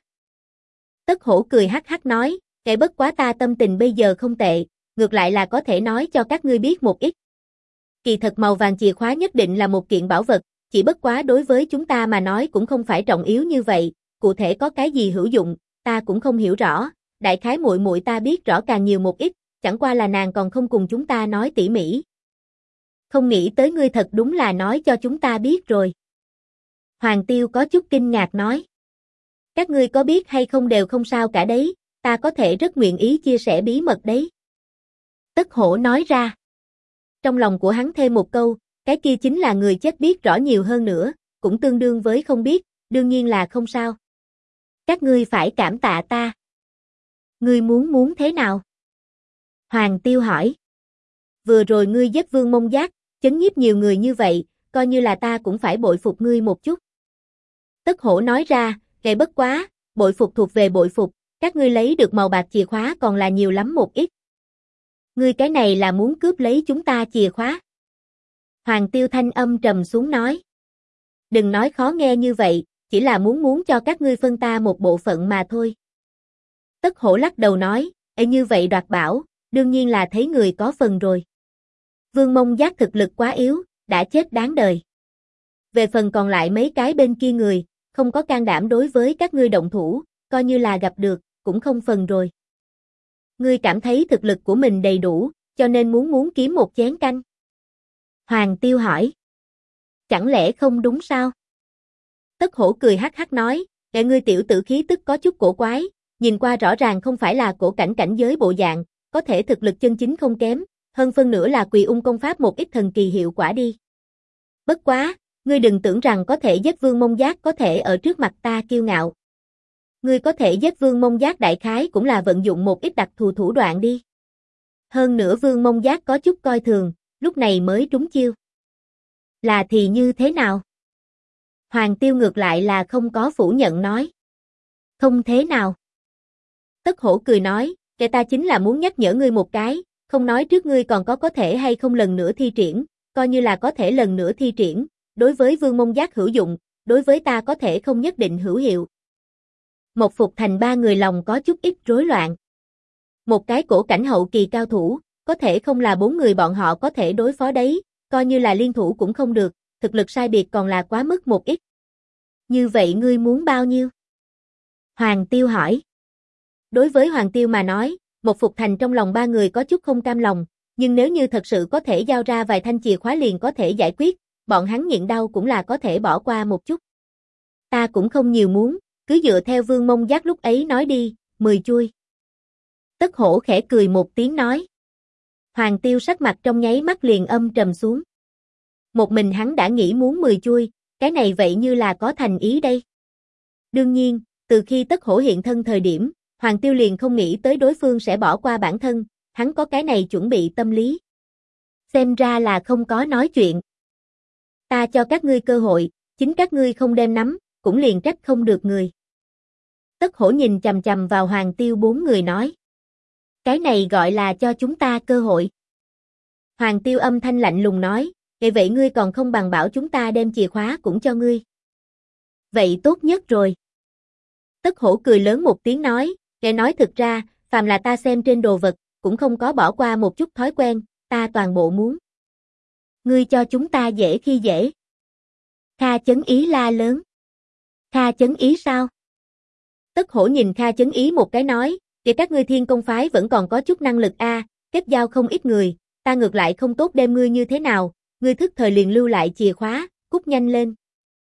Tất Hổ cười hắc hắc nói, cái bất quá ta tâm tình bây giờ không tệ, ngược lại là có thể nói cho các ngươi biết một ít. Kỳ thật màu vàng chìa khóa nhất định là một kiện bảo vật, chỉ bất quá đối với chúng ta mà nói cũng không phải trọng yếu như vậy, cụ thể có cái gì hữu dụng, ta cũng không hiểu rõ, đại khái muội muội ta biết rõ càng nhiều một ít, chẳng qua là nàng còn không cùng chúng ta nói tỉ mỉ. Không nghĩ tới ngươi thật đúng là nói cho chúng ta biết rồi. Hoàng Tiêu có chút kinh ngạc nói. Các ngươi có biết hay không đều không sao cả đấy, ta có thể rất nguyện ý chia sẻ bí mật đấy. Tất Hổ nói ra. Trong lòng của hắn thêm một câu, cái kia chính là người chết biết rõ nhiều hơn nữa, cũng tương đương với không biết, đương nhiên là không sao. Các ngươi phải cảm tạ ta. Ngươi muốn thế nào? Hoàng Tiêu hỏi. Vừa rồi ngươi giết Vương Mông Giác, chấn nhiếp nhiều người như vậy, coi như là ta cũng phải bội phục ngươi một chút. Tất Hổ nói ra, cái bất quá, bội phục thuộc về bội phục, các ngươi lấy được màu bạc chìa khóa còn là nhiều lắm một ít. Ngươi cái này là muốn cướp lấy chúng ta chìa khóa. Hoàng Tiêu thanh âm trầm xuống nói. Đừng nói khó nghe như vậy, chỉ là muốn cho các ngươi phân ta một bộ phận mà thôi. Tất Hổ lắc đầu nói, như vậy đoạt bảo, đương nhiên là thấy người có phần rồi. Vương Mông Giác thực lực quá yếu, đã chết đáng đời. Về phần còn lại mấy cái bên kia người, không có can đảm đối với các ngươi động thủ, coi như là gặp được, cũng không phần rồi. Ngươi cảm thấy thực lực của mình đầy đủ, cho nên muốn kiếm một chén canh. Hoàng Tiêu hỏi. Chẳng lẽ không đúng sao? Tất Hổ cười hắc hắc nói, để ngươi tiểu tử khí tức có chút cổ quái, nhìn qua rõ ràng không phải là cổ cảnh giới bộ dạng, có thể thực lực chân chính không kém, hơn phân nữa là Quỳ Ung công pháp một ít thần kỳ hiệu quả đi. Bất quá, ngươi đừng tưởng rằng có thể giết Vương Mông Giác có thể ở trước mặt ta kiêu ngạo. Ngươi có thể giết Vương Mông Giác đại khái cũng là vận dụng một ít đặc thù thủ đoạn đi. Hơn nữa Vương Mông Giác có chút coi thường, lúc này mới trúng chiêu. Là thì như thế nào? Hoàng Tiêu ngược lại là không có phủ nhận nói. Không thế nào. Tất Hổ cười nói, cái ta chính là muốn nhắc nhở ngươi một cái, không nói trước ngươi còn có thể hay không lần nữa thi triển, coi như là có thể lần nữa thi triển, đối với Vương Mông Giác hữu dụng, đối với ta có thể không nhất định hữu hiệu. Một Phục Thành ba người lòng có chút ít rối loạn. Một cái cổ cảnh hậu kỳ cao thủ, có thể không là bốn người bọn họ có thể đối phó đấy, coi như là liên thủ cũng không được, thực lực sai biệt còn là quá mức một ít. Như vậy ngươi muốn bao nhiêu? Hoàng Tiêu hỏi. Đối với Hoàng Tiêu mà nói, một Phục Thành trong lòng ba người có chút không cam lòng, nhưng nếu như thật sự có thể giao ra vài thanh chìa khóa liền có thể giải quyết, bọn hắn nhịn đau cũng là có thể bỏ qua một chút. Ta cũng không nhiều muốn, cứ dựa theo Vương Mông Giác lúc ấy nói đi, 10 chuôi. Tất Hổ khẽ cười một tiếng nói. Hoàng Tiêu sắc mặt trong nháy mắt liền âm trầm xuống. Một mình hắn đã nghĩ muốn 10 chuôi, cái này vậy như là có thành ý đây. Đương nhiên, từ khi Tất Hổ hiện thân thời điểm, Hoàng Tiêu liền không nghĩ tới đối phương sẽ bỏ qua bản thân, hắn có cái này chuẩn bị tâm lý. Xem ra là không có nói chuyện. Ta cho các ngươi cơ hội, chính các ngươi không đem nắm, cũng liền trách không được người. Tất Hổ nhìn chằm chằm vào Hoàng Tiêu bốn người nói. Cái này gọi là cho chúng ta cơ hội. Hoàng Tiêu âm thanh lạnh lùng nói, vậy ngươi còn không bằng bảo chúng ta đem chìa khóa cũng cho ngươi. Vậy tốt nhất rồi. Tất Hổ cười lớn một tiếng nói, để nói thực ra, phàm là ta xem trên đồ vật, cũng không có bỏ qua một chút thói quen, ta toàn bộ muốn. Ngươi cho chúng ta dễ khi dễ. Kha Chấn Ý la lớn. Kha Chấn Ý sao? Tất Hổ nhìn Kha Chấn Ý một cái nói, để các ngươi Thiên Công phái vẫn còn có chút năng lực a, kết giao không ít người, ta ngược lại không tốt đem ngươi như thế nào, ngươi thức thời liền lưu lại chìa khóa, cút nhanh lên.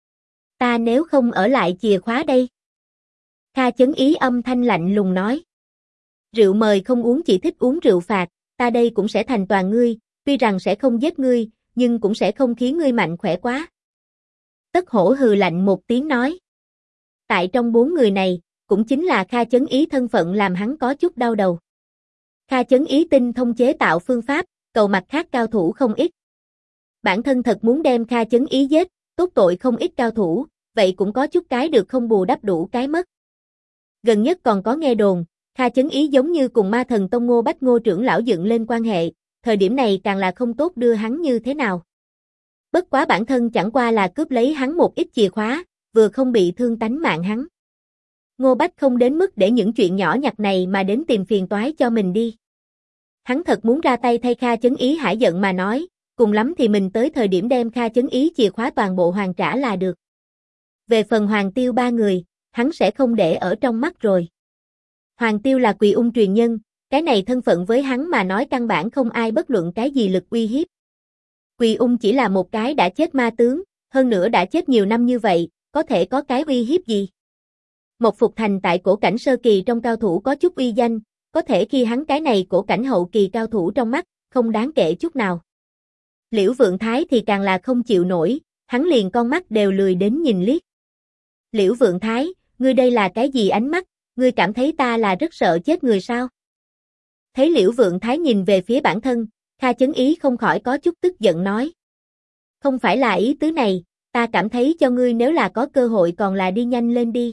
Ta nếu không ở lại chìa khóa đây. Kha Chấn Ý âm thanh lạnh lùng nói. Rượu mời không uống chỉ thích uống rượu phạt, ta đây cũng sẽ thành toàn ngươi, tuy rằng sẽ không giết ngươi, nhưng cũng sẽ không khiến ngươi mạnh khỏe quá. Tất Hổ hừ lạnh một tiếng nói. Tại trong 4 người này, cũng chính là Kha Chấn Ý thân phận làm hắn có chút đau đầu. Kha Chấn Ý tinh thông chế tạo phương pháp, cầu mặt khác cao thủ không ít. Bản thân thật muốn đem Kha Chấn Ý giết, tốt tội không ít cao thủ, vậy cũng có chút cái được không bù đắp đủ cái mất. Gần nhất còn có nghe đồn, Kha Chấn Ý giống như cùng Ma Thần Tông Ngô Bách Ngô trưởng lão dựng lên quan hệ, thời điểm này càng là không tốt đưa hắn như thế nào. Bất quá bản thân chẳng qua là cướp lấy hắn một ít chìa khóa, vừa không bị thương tánh mạng hắn. Ngô Bách không đến mức để những chuyện nhỏ nhặt này mà đến tìm phiền toái cho mình đi. Hắn thật muốn ra tay thay Kha Chấn Ý hãi giận mà nói, cùng lắm thì mình tới thời điểm đem Kha Chấn Ý chìa khóa toàn bộ hoàn trả là được. Về phần Hoàng Tiêu 3 người, hắn sẽ không để ở trong mắt rồi. Hoàng Tiêu là Quỳ Ung truyền nhân, cái này thân phận với hắn mà nói căn bản không ai bất luận cái gì lực uy hiếp. Quỳ Ung chỉ là một cái đã chết ma tướng, hơn nữa đã chết nhiều năm như vậy, có thể có cái uy hiếp gì? Một Phục Thành tại cổ cảnh sơ kỳ trong cao thủ có chút uy danh, có thể khi hắn cái này cổ cảnh hậu kỳ cao thủ trong mắt, không đáng kể chút nào. Liễu Vượng Thái thì càng là không chịu nổi, hắn liền con mắt đều lười đến nhìn liếc. Liễu Vượng Thái, ngươi đây là cái gì ánh mắt, ngươi cảm thấy ta là rất sợ chết người sao? Thấy Liễu Vượng Thái nhìn về phía bản thân, Kha Chấn Ý không khỏi có chút tức giận nói. Không phải là ý tứ này, ta cảm thấy cho ngươi nếu là có cơ hội còn là đi nhanh lên đi.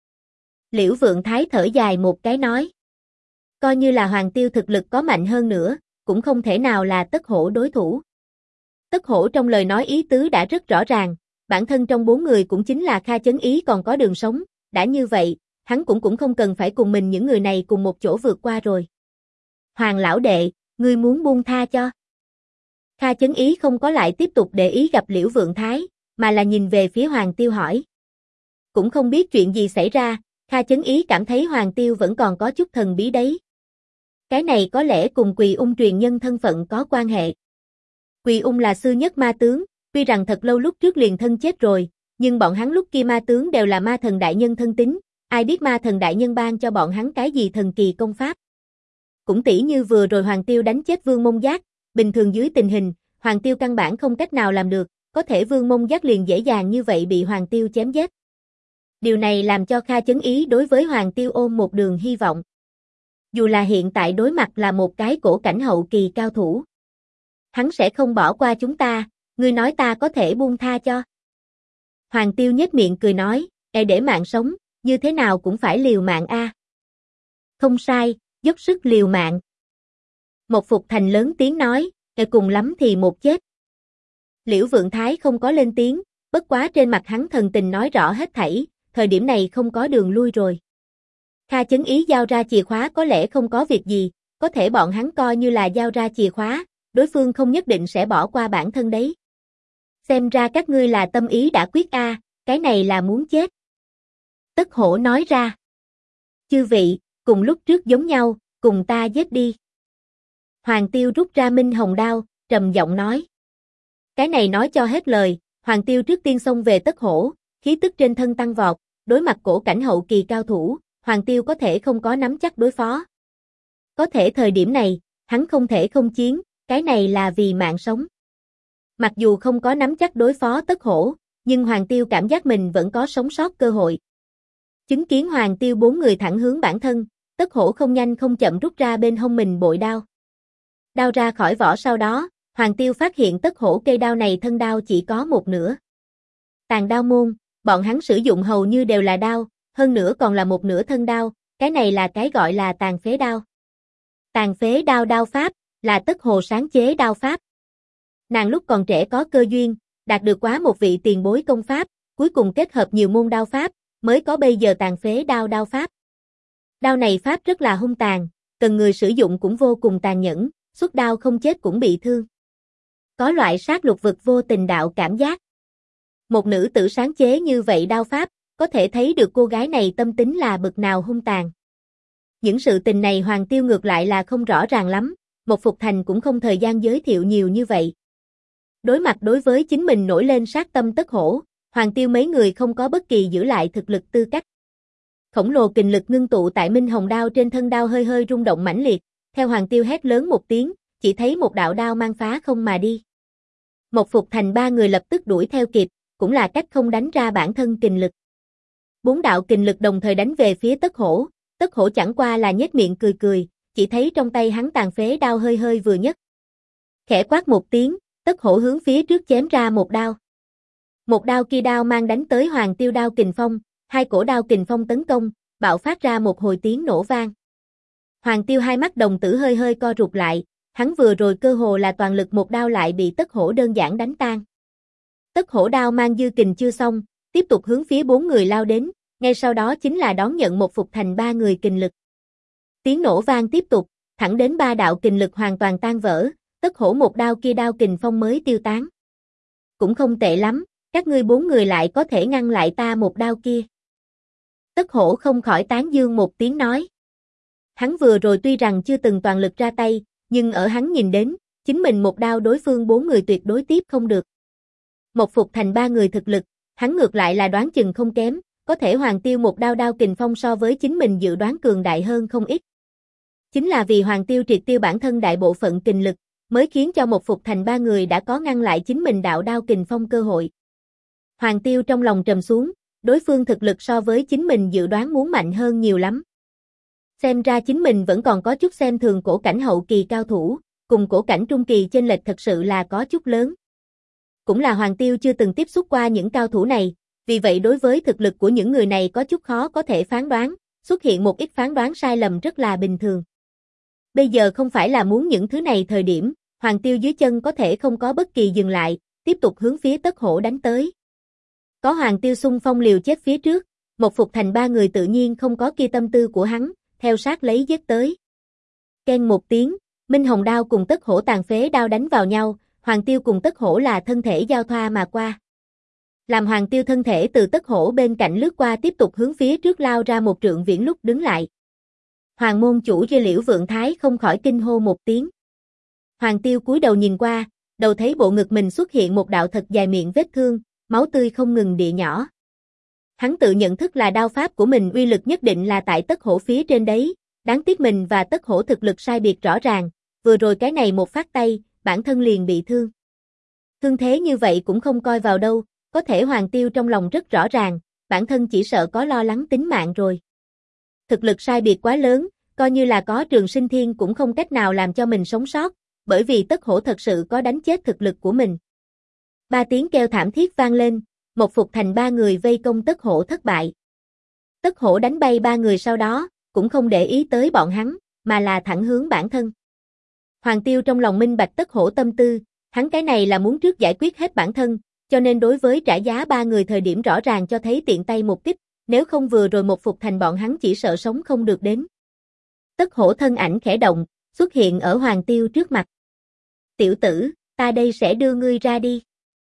Liễu Vượng Thái thở dài một cái nói. Coi như là Hoàng Tiêu thực lực có mạnh hơn nữa, cũng không thể nào là Tất Hổ đối thủ. Tất Hổ trong lời nói ý tứ đã rất rõ ràng, bản thân trong 4 người cũng chính là Kha Chấn Ý còn có đường sống, đã như vậy, hắn cũng không cần phải cùng mình những người này cùng một chỗ vượt qua rồi. Hoàng lão đệ, ngươi muốn buông tha cho. Kha Chấn Ý không có lại tiếp tục để ý gặp Liễu Vượng Thái, mà là nhìn về phía Hoàng Tiêu hỏi. Cũng không biết chuyện gì xảy ra, Kha Chấn Ý cảm thấy Hoàng Tiêu vẫn còn có chút thần bí đấy. Cái này có lẽ cùng Quỳ Ung truyền nhân thân phận có quan hệ. Quỳ Ung là sư nhất ma tướng, tuy rằng thật lâu lúc trước liền thân chết rồi, nhưng bọn hắn lúc kia ma tướng đều là ma thần đại nhân thân tín, ai biết ma thần đại nhân ban cho bọn hắn cái gì thần kỳ công pháp. Cũng tỉ như vừa rồi Hoàng Tiêu đánh chết Vương Mông Giác, bình thường dưới tình hình, Hoàng Tiêu căn bản không cách nào làm được, có thể Vương Mông Giác liền dễ dàng như vậy bị Hoàng Tiêu chém giết. Điều này làm cho Kha Chấn Ý đối với Hoàng Tiêu ôm một đường hy vọng. Dù là hiện tại đối mặt là một cái cổ cảnh hậu kỳ cao thủ. Hắn sẽ không bỏ qua chúng ta, ngươi nói ta có thể buông tha cho. Hoàng Tiêu nhếch miệng cười nói, để mạng sống, như thế nào cũng phải liều mạng a. Không sai, dốc sức liều mạng. Một Phục Thành lớn tiếng nói, cùng lắm thì một chết. Liễu Vượng Thái không có lên tiếng, bất quá trên mặt hắn thần tình nói rõ hết thảy, thời điểm này không có đường lui rồi. Kha Chấn Ý giao ra chìa khóa có lẽ không có việc gì, có thể bọn hắn coi như là giao ra chìa khóa, đối phương không nhất định sẽ bỏ qua bản thân đấy. Xem ra các ngươi là tâm ý đã quyết a, cái này là muốn chết. Tất Hổ nói ra. Chư vị, cùng lúc trước giống nhau, cùng ta giết đi. Hoàng Tiêu rút ra Minh Hồng đao, trầm giọng nói. Cái này nói cho hết lời, Hoàng Tiêu trước tiên xông về Tất Hổ, khí tức trên thân tăng vọt, đối mặt cổ cảnh hậu kỳ cao thủ, Hoàng Tiêu có thể không có nắm chắc đối phó. Có thể thời điểm này, hắn không thể không chiến, cái này là vì mạng sống. Mặc dù không có nắm chắc đối phó Tất Hổ, nhưng Hoàng Tiêu cảm giác mình vẫn có sống sót cơ hội. Chứng kiến Hoàng Tiêu 4 người thẳng hướng bản thân, Tất Hổ không nhanh không chậm rút ra bên hông mình bội đao. Đao ra khỏi vỏ sau đó, Hoàng Tiêu phát hiện Tất Hổ cây đao này thân đao chỉ có một nửa. Tàn đao môn, bọn hắn sử dụng hầu như đều là đao, hơn nữa còn là một nửa thân đao, cái này là cái gọi là tàn phế đao. Tàn phế đao đao pháp, là Tất Hồ sáng chế đao pháp. Nàng lúc còn trẻ có cơ duyên, đạt được quá một vị tiền bối công pháp, cuối cùng kết hợp nhiều môn đao pháp, mới có bây giờ tàn phế đao đao pháp. Đao này pháp rất là hung tàn, cần người sử dụng cũng vô cùng tàn nhẫn, xuất đao không chết cũng bị thương. Có loại sát lục vực vô tình đạo cảm giác. Một nữ tử sáng chế như vậy đao pháp, có thể thấy được cô gái này tâm tính là bực nào hung tàn. Những sự tình này Hoàng Tiêu ngược lại là không rõ ràng lắm, một Phục Thành cũng không thời gian giới thiệu nhiều như vậy. Đối mặt đối với chính mình nổi lên sát tâm Tất Hổ, Hoàng Tiêu mấy người không có bất kỳ giữ lại thực lực tư cách. Khổng lồ kình lực ngưng tụ tại Minh Hồng đao trên thân đao hơi hơi rung động mãnh liệt, theo Hoàng Tiêu hét lớn một tiếng, chỉ thấy một đạo đao mang phá không mà đi. Một Phục Thành ba người lập tức đuổi theo kịp, cũng là cách không đánh ra bản thân kình lực. Bốn đạo kình lực đồng thời đánh về phía Tất Hổ chẳng qua là nhếch miệng cười cười, chỉ thấy trong tay hắn tàn phế đao hơi hơi vừa nhấc. Khẽ quát một tiếng, Tất Hổ hướng phía trước chém ra một đao. Một đao kia đao mang đánh tới Hoàng Tiêu đao kình phong, hai cổ đao kình phong tấn công, bạo phát ra một hồi tiếng nổ vang. Hoàng Tiêu hai mắt đồng tử hơi hơi co rụt lại, hắn vừa rồi cơ hồ là toàn lực một đao lại bị Tất Hổ đơn giản đánh tan. Tất Hổ đao mang dư kình chưa xong, tiếp tục hướng phía bốn người lao đến, ngay sau đó chính là đón nhận một Phục Thành ba người kình lực. Tiếng nổ vang tiếp tục, thẳng đến ba đạo kình lực hoàn toàn tan vỡ, Tất Hổ một đao kia đao kình phong mới tiêu tán. Cũng không tệ lắm, các ngươi bốn người lại có thể ngăn lại ta một đao kia. Tất Hổ không khỏi tán dương một tiếng nói. Hắn vừa rồi tuy rằng chưa từng toàn lực ra tay, nhưng ở hắn nhìn đến, chính mình một đao đối phương bốn người tuyệt đối tiếp không được. Một Phục Thành ba người thực lực, hắn ngược lại là đoán chừng không kém, có thể Hoàng Tiêu một đao đao kình phong so với chính mình dự đoán cường đại hơn không ít. Chính là vì Hoàng Tiêu triệt tiêu bản thân đại bộ phận kình lực, mới khiến cho một Phục Thành ba người đã có ngăn lại chính mình đạo đao kình phong cơ hội. Hoàng Tiêu trong lòng trầm xuống, đối phương thực lực so với chính mình dự đoán muốn mạnh hơn nhiều lắm. Xem ra chính mình vẫn còn có chút xem thường cổ cảnh hậu kỳ cao thủ, cùng cổ cảnh trung kỳ chênh lệch thật sự là có chút lớn. Cũng là Hoàng Tiêu chưa từng tiếp xúc qua những cao thủ này, vì vậy đối với thực lực của những người này có chút khó có thể phán đoán, xuất hiện một ít phán đoán sai lầm rất là bình thường. Bây giờ không phải là muốn những thứ này thời điểm, Hoàng Tiêu dưới chân có thể không có bất kỳ dừng lại, tiếp tục hướng phía Tất Hổ đánh tới. Có Hoàng Tiêu xung phong liều chết phía trước, một Phục Thành ba người tự nhiên không có kia tâm tư của hắn, theo sát lấy giết tới. Keng một tiếng, Minh Hồng đao cùng Tất Hổ tàn phế đao đánh vào nhau, Hoàng Tiêu cùng Tất Hổ là thân thể giao thoa mà qua. Làm Hoàng Tiêu thân thể từ Tất Hổ bên cạnh lướt qua tiếp tục hướng phía trước lao ra một trượng viễn lúc đứng lại. Hoàng môn chủ Dê Liễu Vượng Thái không khỏi kinh hô một tiếng. Hoàng Tiêu cúi đầu nhìn qua, đầu thấy bộ ngực mình xuất hiện một đạo thật dài miệng vết thương, máu tươi không ngừng địa nhỏ. Hắn tự nhận thức là đao pháp của mình uy lực nhất định là tại Tất Hổ phía trên đấy, đáng tiếc mình và Tất Hổ thực lực sai biệt rõ ràng, vừa rồi cái này một phát tay, bản thân liền bị thương. Thương thế như vậy cũng không coi vào đâu, có thể Hoàng Tiêu trong lòng rất rõ ràng, bản thân chỉ sợ có lo lắng tính mạng rồi. Thực lực sai biệt quá lớn, coi như là có Trường Sinh Thiên cũng không cách nào làm cho mình sống sót, bởi vì Tất Hổ thật sự có đánh chết thực lực của mình. Ba tiếng kêu thảm thiết vang lên, một Phục Thành ba người vây công Tất Hổ thất bại. Tất Hổ đánh bay ba người sau đó, cũng không để ý tới bọn hắn, mà là thẳng hướng bản thân. Hoàng Tiêu trong lòng minh bạch Tất Hổ tâm tư, hắn cái này là muốn trước giải quyết hết bản thân, cho nên đối với trả giá ba người thời điểm rõ ràng cho thấy tiện tay một kích, nếu không vừa rồi một Phục Thành bọn hắn chỉ sợ sống không được đến. Tất Hổ thân ảnh khẽ động, xuất hiện ở Hoàng Tiêu trước mặt. Tiểu tử, ta đây sẽ đưa ngươi ra đi.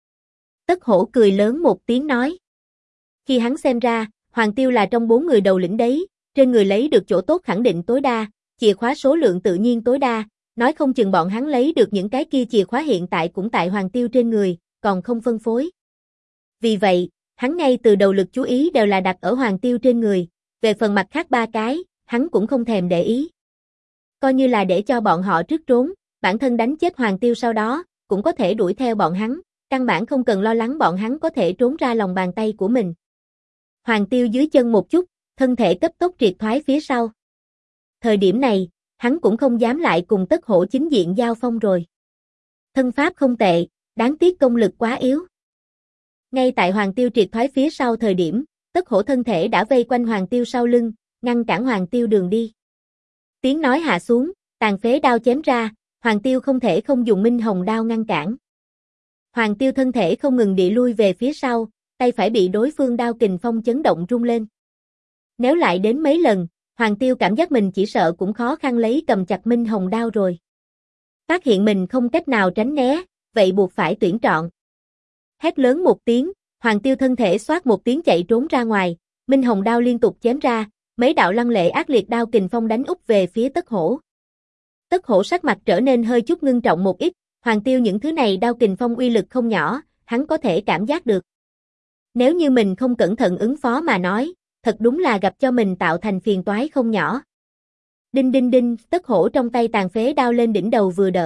Tất Hổ cười lớn một tiếng nói. Khi hắn xem ra, Hoàng Tiêu là trong bốn người đầu lĩnh đấy, trên người lấy được chỗ tốt khẳng định tối đa, chìa khóa số lượng tự nhiên tối đa, nói không chừng bọn hắn lấy được những cái kia chìa khóa hiện tại cũng tại Hoàng Tiêu trên người, còn không phân phối. Vì vậy, hắn ngay từ đầu lực chú ý đều là đặt ở Hoàng Tiêu trên người, về phần mặt khác ba cái, hắn cũng không thèm để ý. Coi như là để cho bọn họ trước trốn, bản thân đánh chết Hoàng Tiêu sau đó, cũng có thể đuổi theo bọn hắn, căn bản không cần lo lắng bọn hắn có thể trốn ra lòng bàn tay của mình. Hoàng Tiêu dưới chân một chút, thân thể cấp tốc triệt thoái phía sau. Thời điểm này, hắn cũng không dám lại cùng Tất Hổ chính diện giao phong rồi. Thân pháp không tệ, đáng tiếc công lực quá yếu. Ngay tại Hoàng Tiêu triệt thoái phía sau thời điểm, Tất Hổ thân thể đã vây quanh Hoàng Tiêu sau lưng, ngăn cản Hoàng Tiêu đường đi. Tiếng nói hạ xuống, tàn phế đao chém ra, Hoàng Tiêu không thể không dùng Minh Hồng đao ngăn cản. Hoàng Tiêu thân thể không ngừng địa lui về phía sau, tay phải bị đối phương đao kình phong chấn động rung lên. Nếu lại đến mấy lần, Hoàng Tiêu cảm giác mình chỉ sợ cũng khó khăn lấy cầm chặt Minh Hồng đao rồi. Phát hiện mình không cách nào tránh né, vậy buộc phải tuyển trọn. Hét lớn một tiếng, Hoàng Tiêu thân thể xoát một tiếng chạy trốn ra ngoài, Minh Hồng đao liên tục chém ra, mấy đạo lăng lệ ác liệt đao kình phong đánh úp về phía Tất Hổ. Tất Hổ sắc mặt trở nên hơi chút ngưng trọng một ít, Hoàng Tiêu những thứ này đao kình phong uy lực không nhỏ, hắn có thể cảm giác được. Nếu như mình không cẩn thận ứng phó mà nói, thật đúng là gặp cho mình tạo thành phiền toái không nhỏ. Đinh đinh đinh, Tất Hổ trong tay tàn phế đao lên đỉnh đầu vừa đỡ,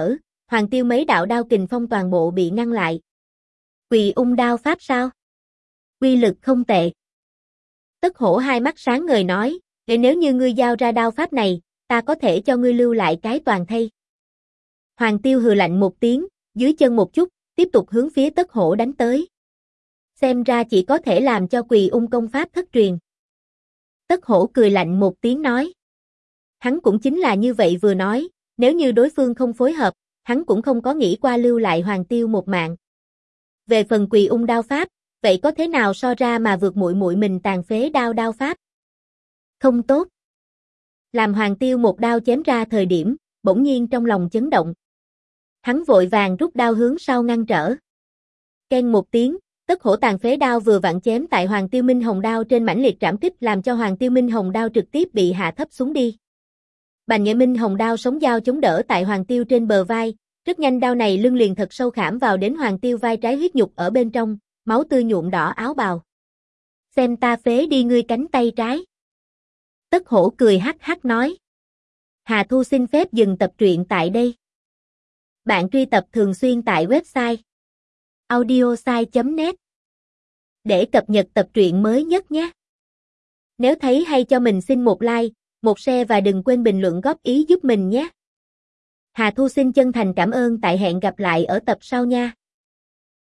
Hoàng Tiêu mấy đạo đao kình phong toàn bộ bị ngăn lại. Quỳ ung đao pháp sao? Uy lực không tệ. Tất Hổ hai mắt sáng ngời nói, nếu như ngươi giao ra đao pháp này, ta có thể cho ngươi lưu lại cái toàn thây. Hoàng Tiêu hừ lạnh một tiếng, dưới chân một chút, tiếp tục hướng phía Tất Hổ đánh tới. Xem ra chỉ có thể làm cho Quỳ ung công pháp thất truyền. Tất Hổ cười lạnh một tiếng nói. Hắn cũng chính là như vậy vừa nói, nếu như đối phương không phối hợp, hắn cũng không có nghĩ qua lưu lại Hoàng Tiêu một mạng. Về phần Quỳ ung đao pháp, vậy có thế nào so ra mà vượt muội muội mình tàn phế đao pháp? Không tốt. Làm Hoàng Tiêu một đao chém ra thời điểm, bỗng nhiên trong lòng chấn động. Hắn vội vàng rút đao hướng sau ngăn trở. Keng một tiếng, Tất Hổ tàn phế đao vừa vặn chém tại Hoàng Tiêu Minh Hồng đao trên mãnh liệt trảm kích làm cho Hoàng Tiêu Minh Hồng đao trực tiếp bị hạ thấp xuống đi. Bành Nghệ Minh Hồng đao sống dao chống đỡ tại Hoàng Tiêu trên bờ vai, rất nhanh đao này lưng liền thật sâu khảm vào đến Hoàng Tiêu vai trái huyết nhục ở bên trong, máu tươi nhuộm đỏ áo bào. Xem ta phế đi ngươi cánh tay trái. Tất Hổ cười hắc hắc nói. Hà Thu xin phép dừng tập truyện tại đây. Bạn truy tập thường xuyên tại website audiosai.net để cập nhật tập truyện mới nhất nhé. Nếu thấy hay cho mình xin một like, một share và đừng quên bình luận góp ý giúp mình nhé. Hà Thu xin chân thành cảm ơn tại hẹn gặp lại ở tập sau nha.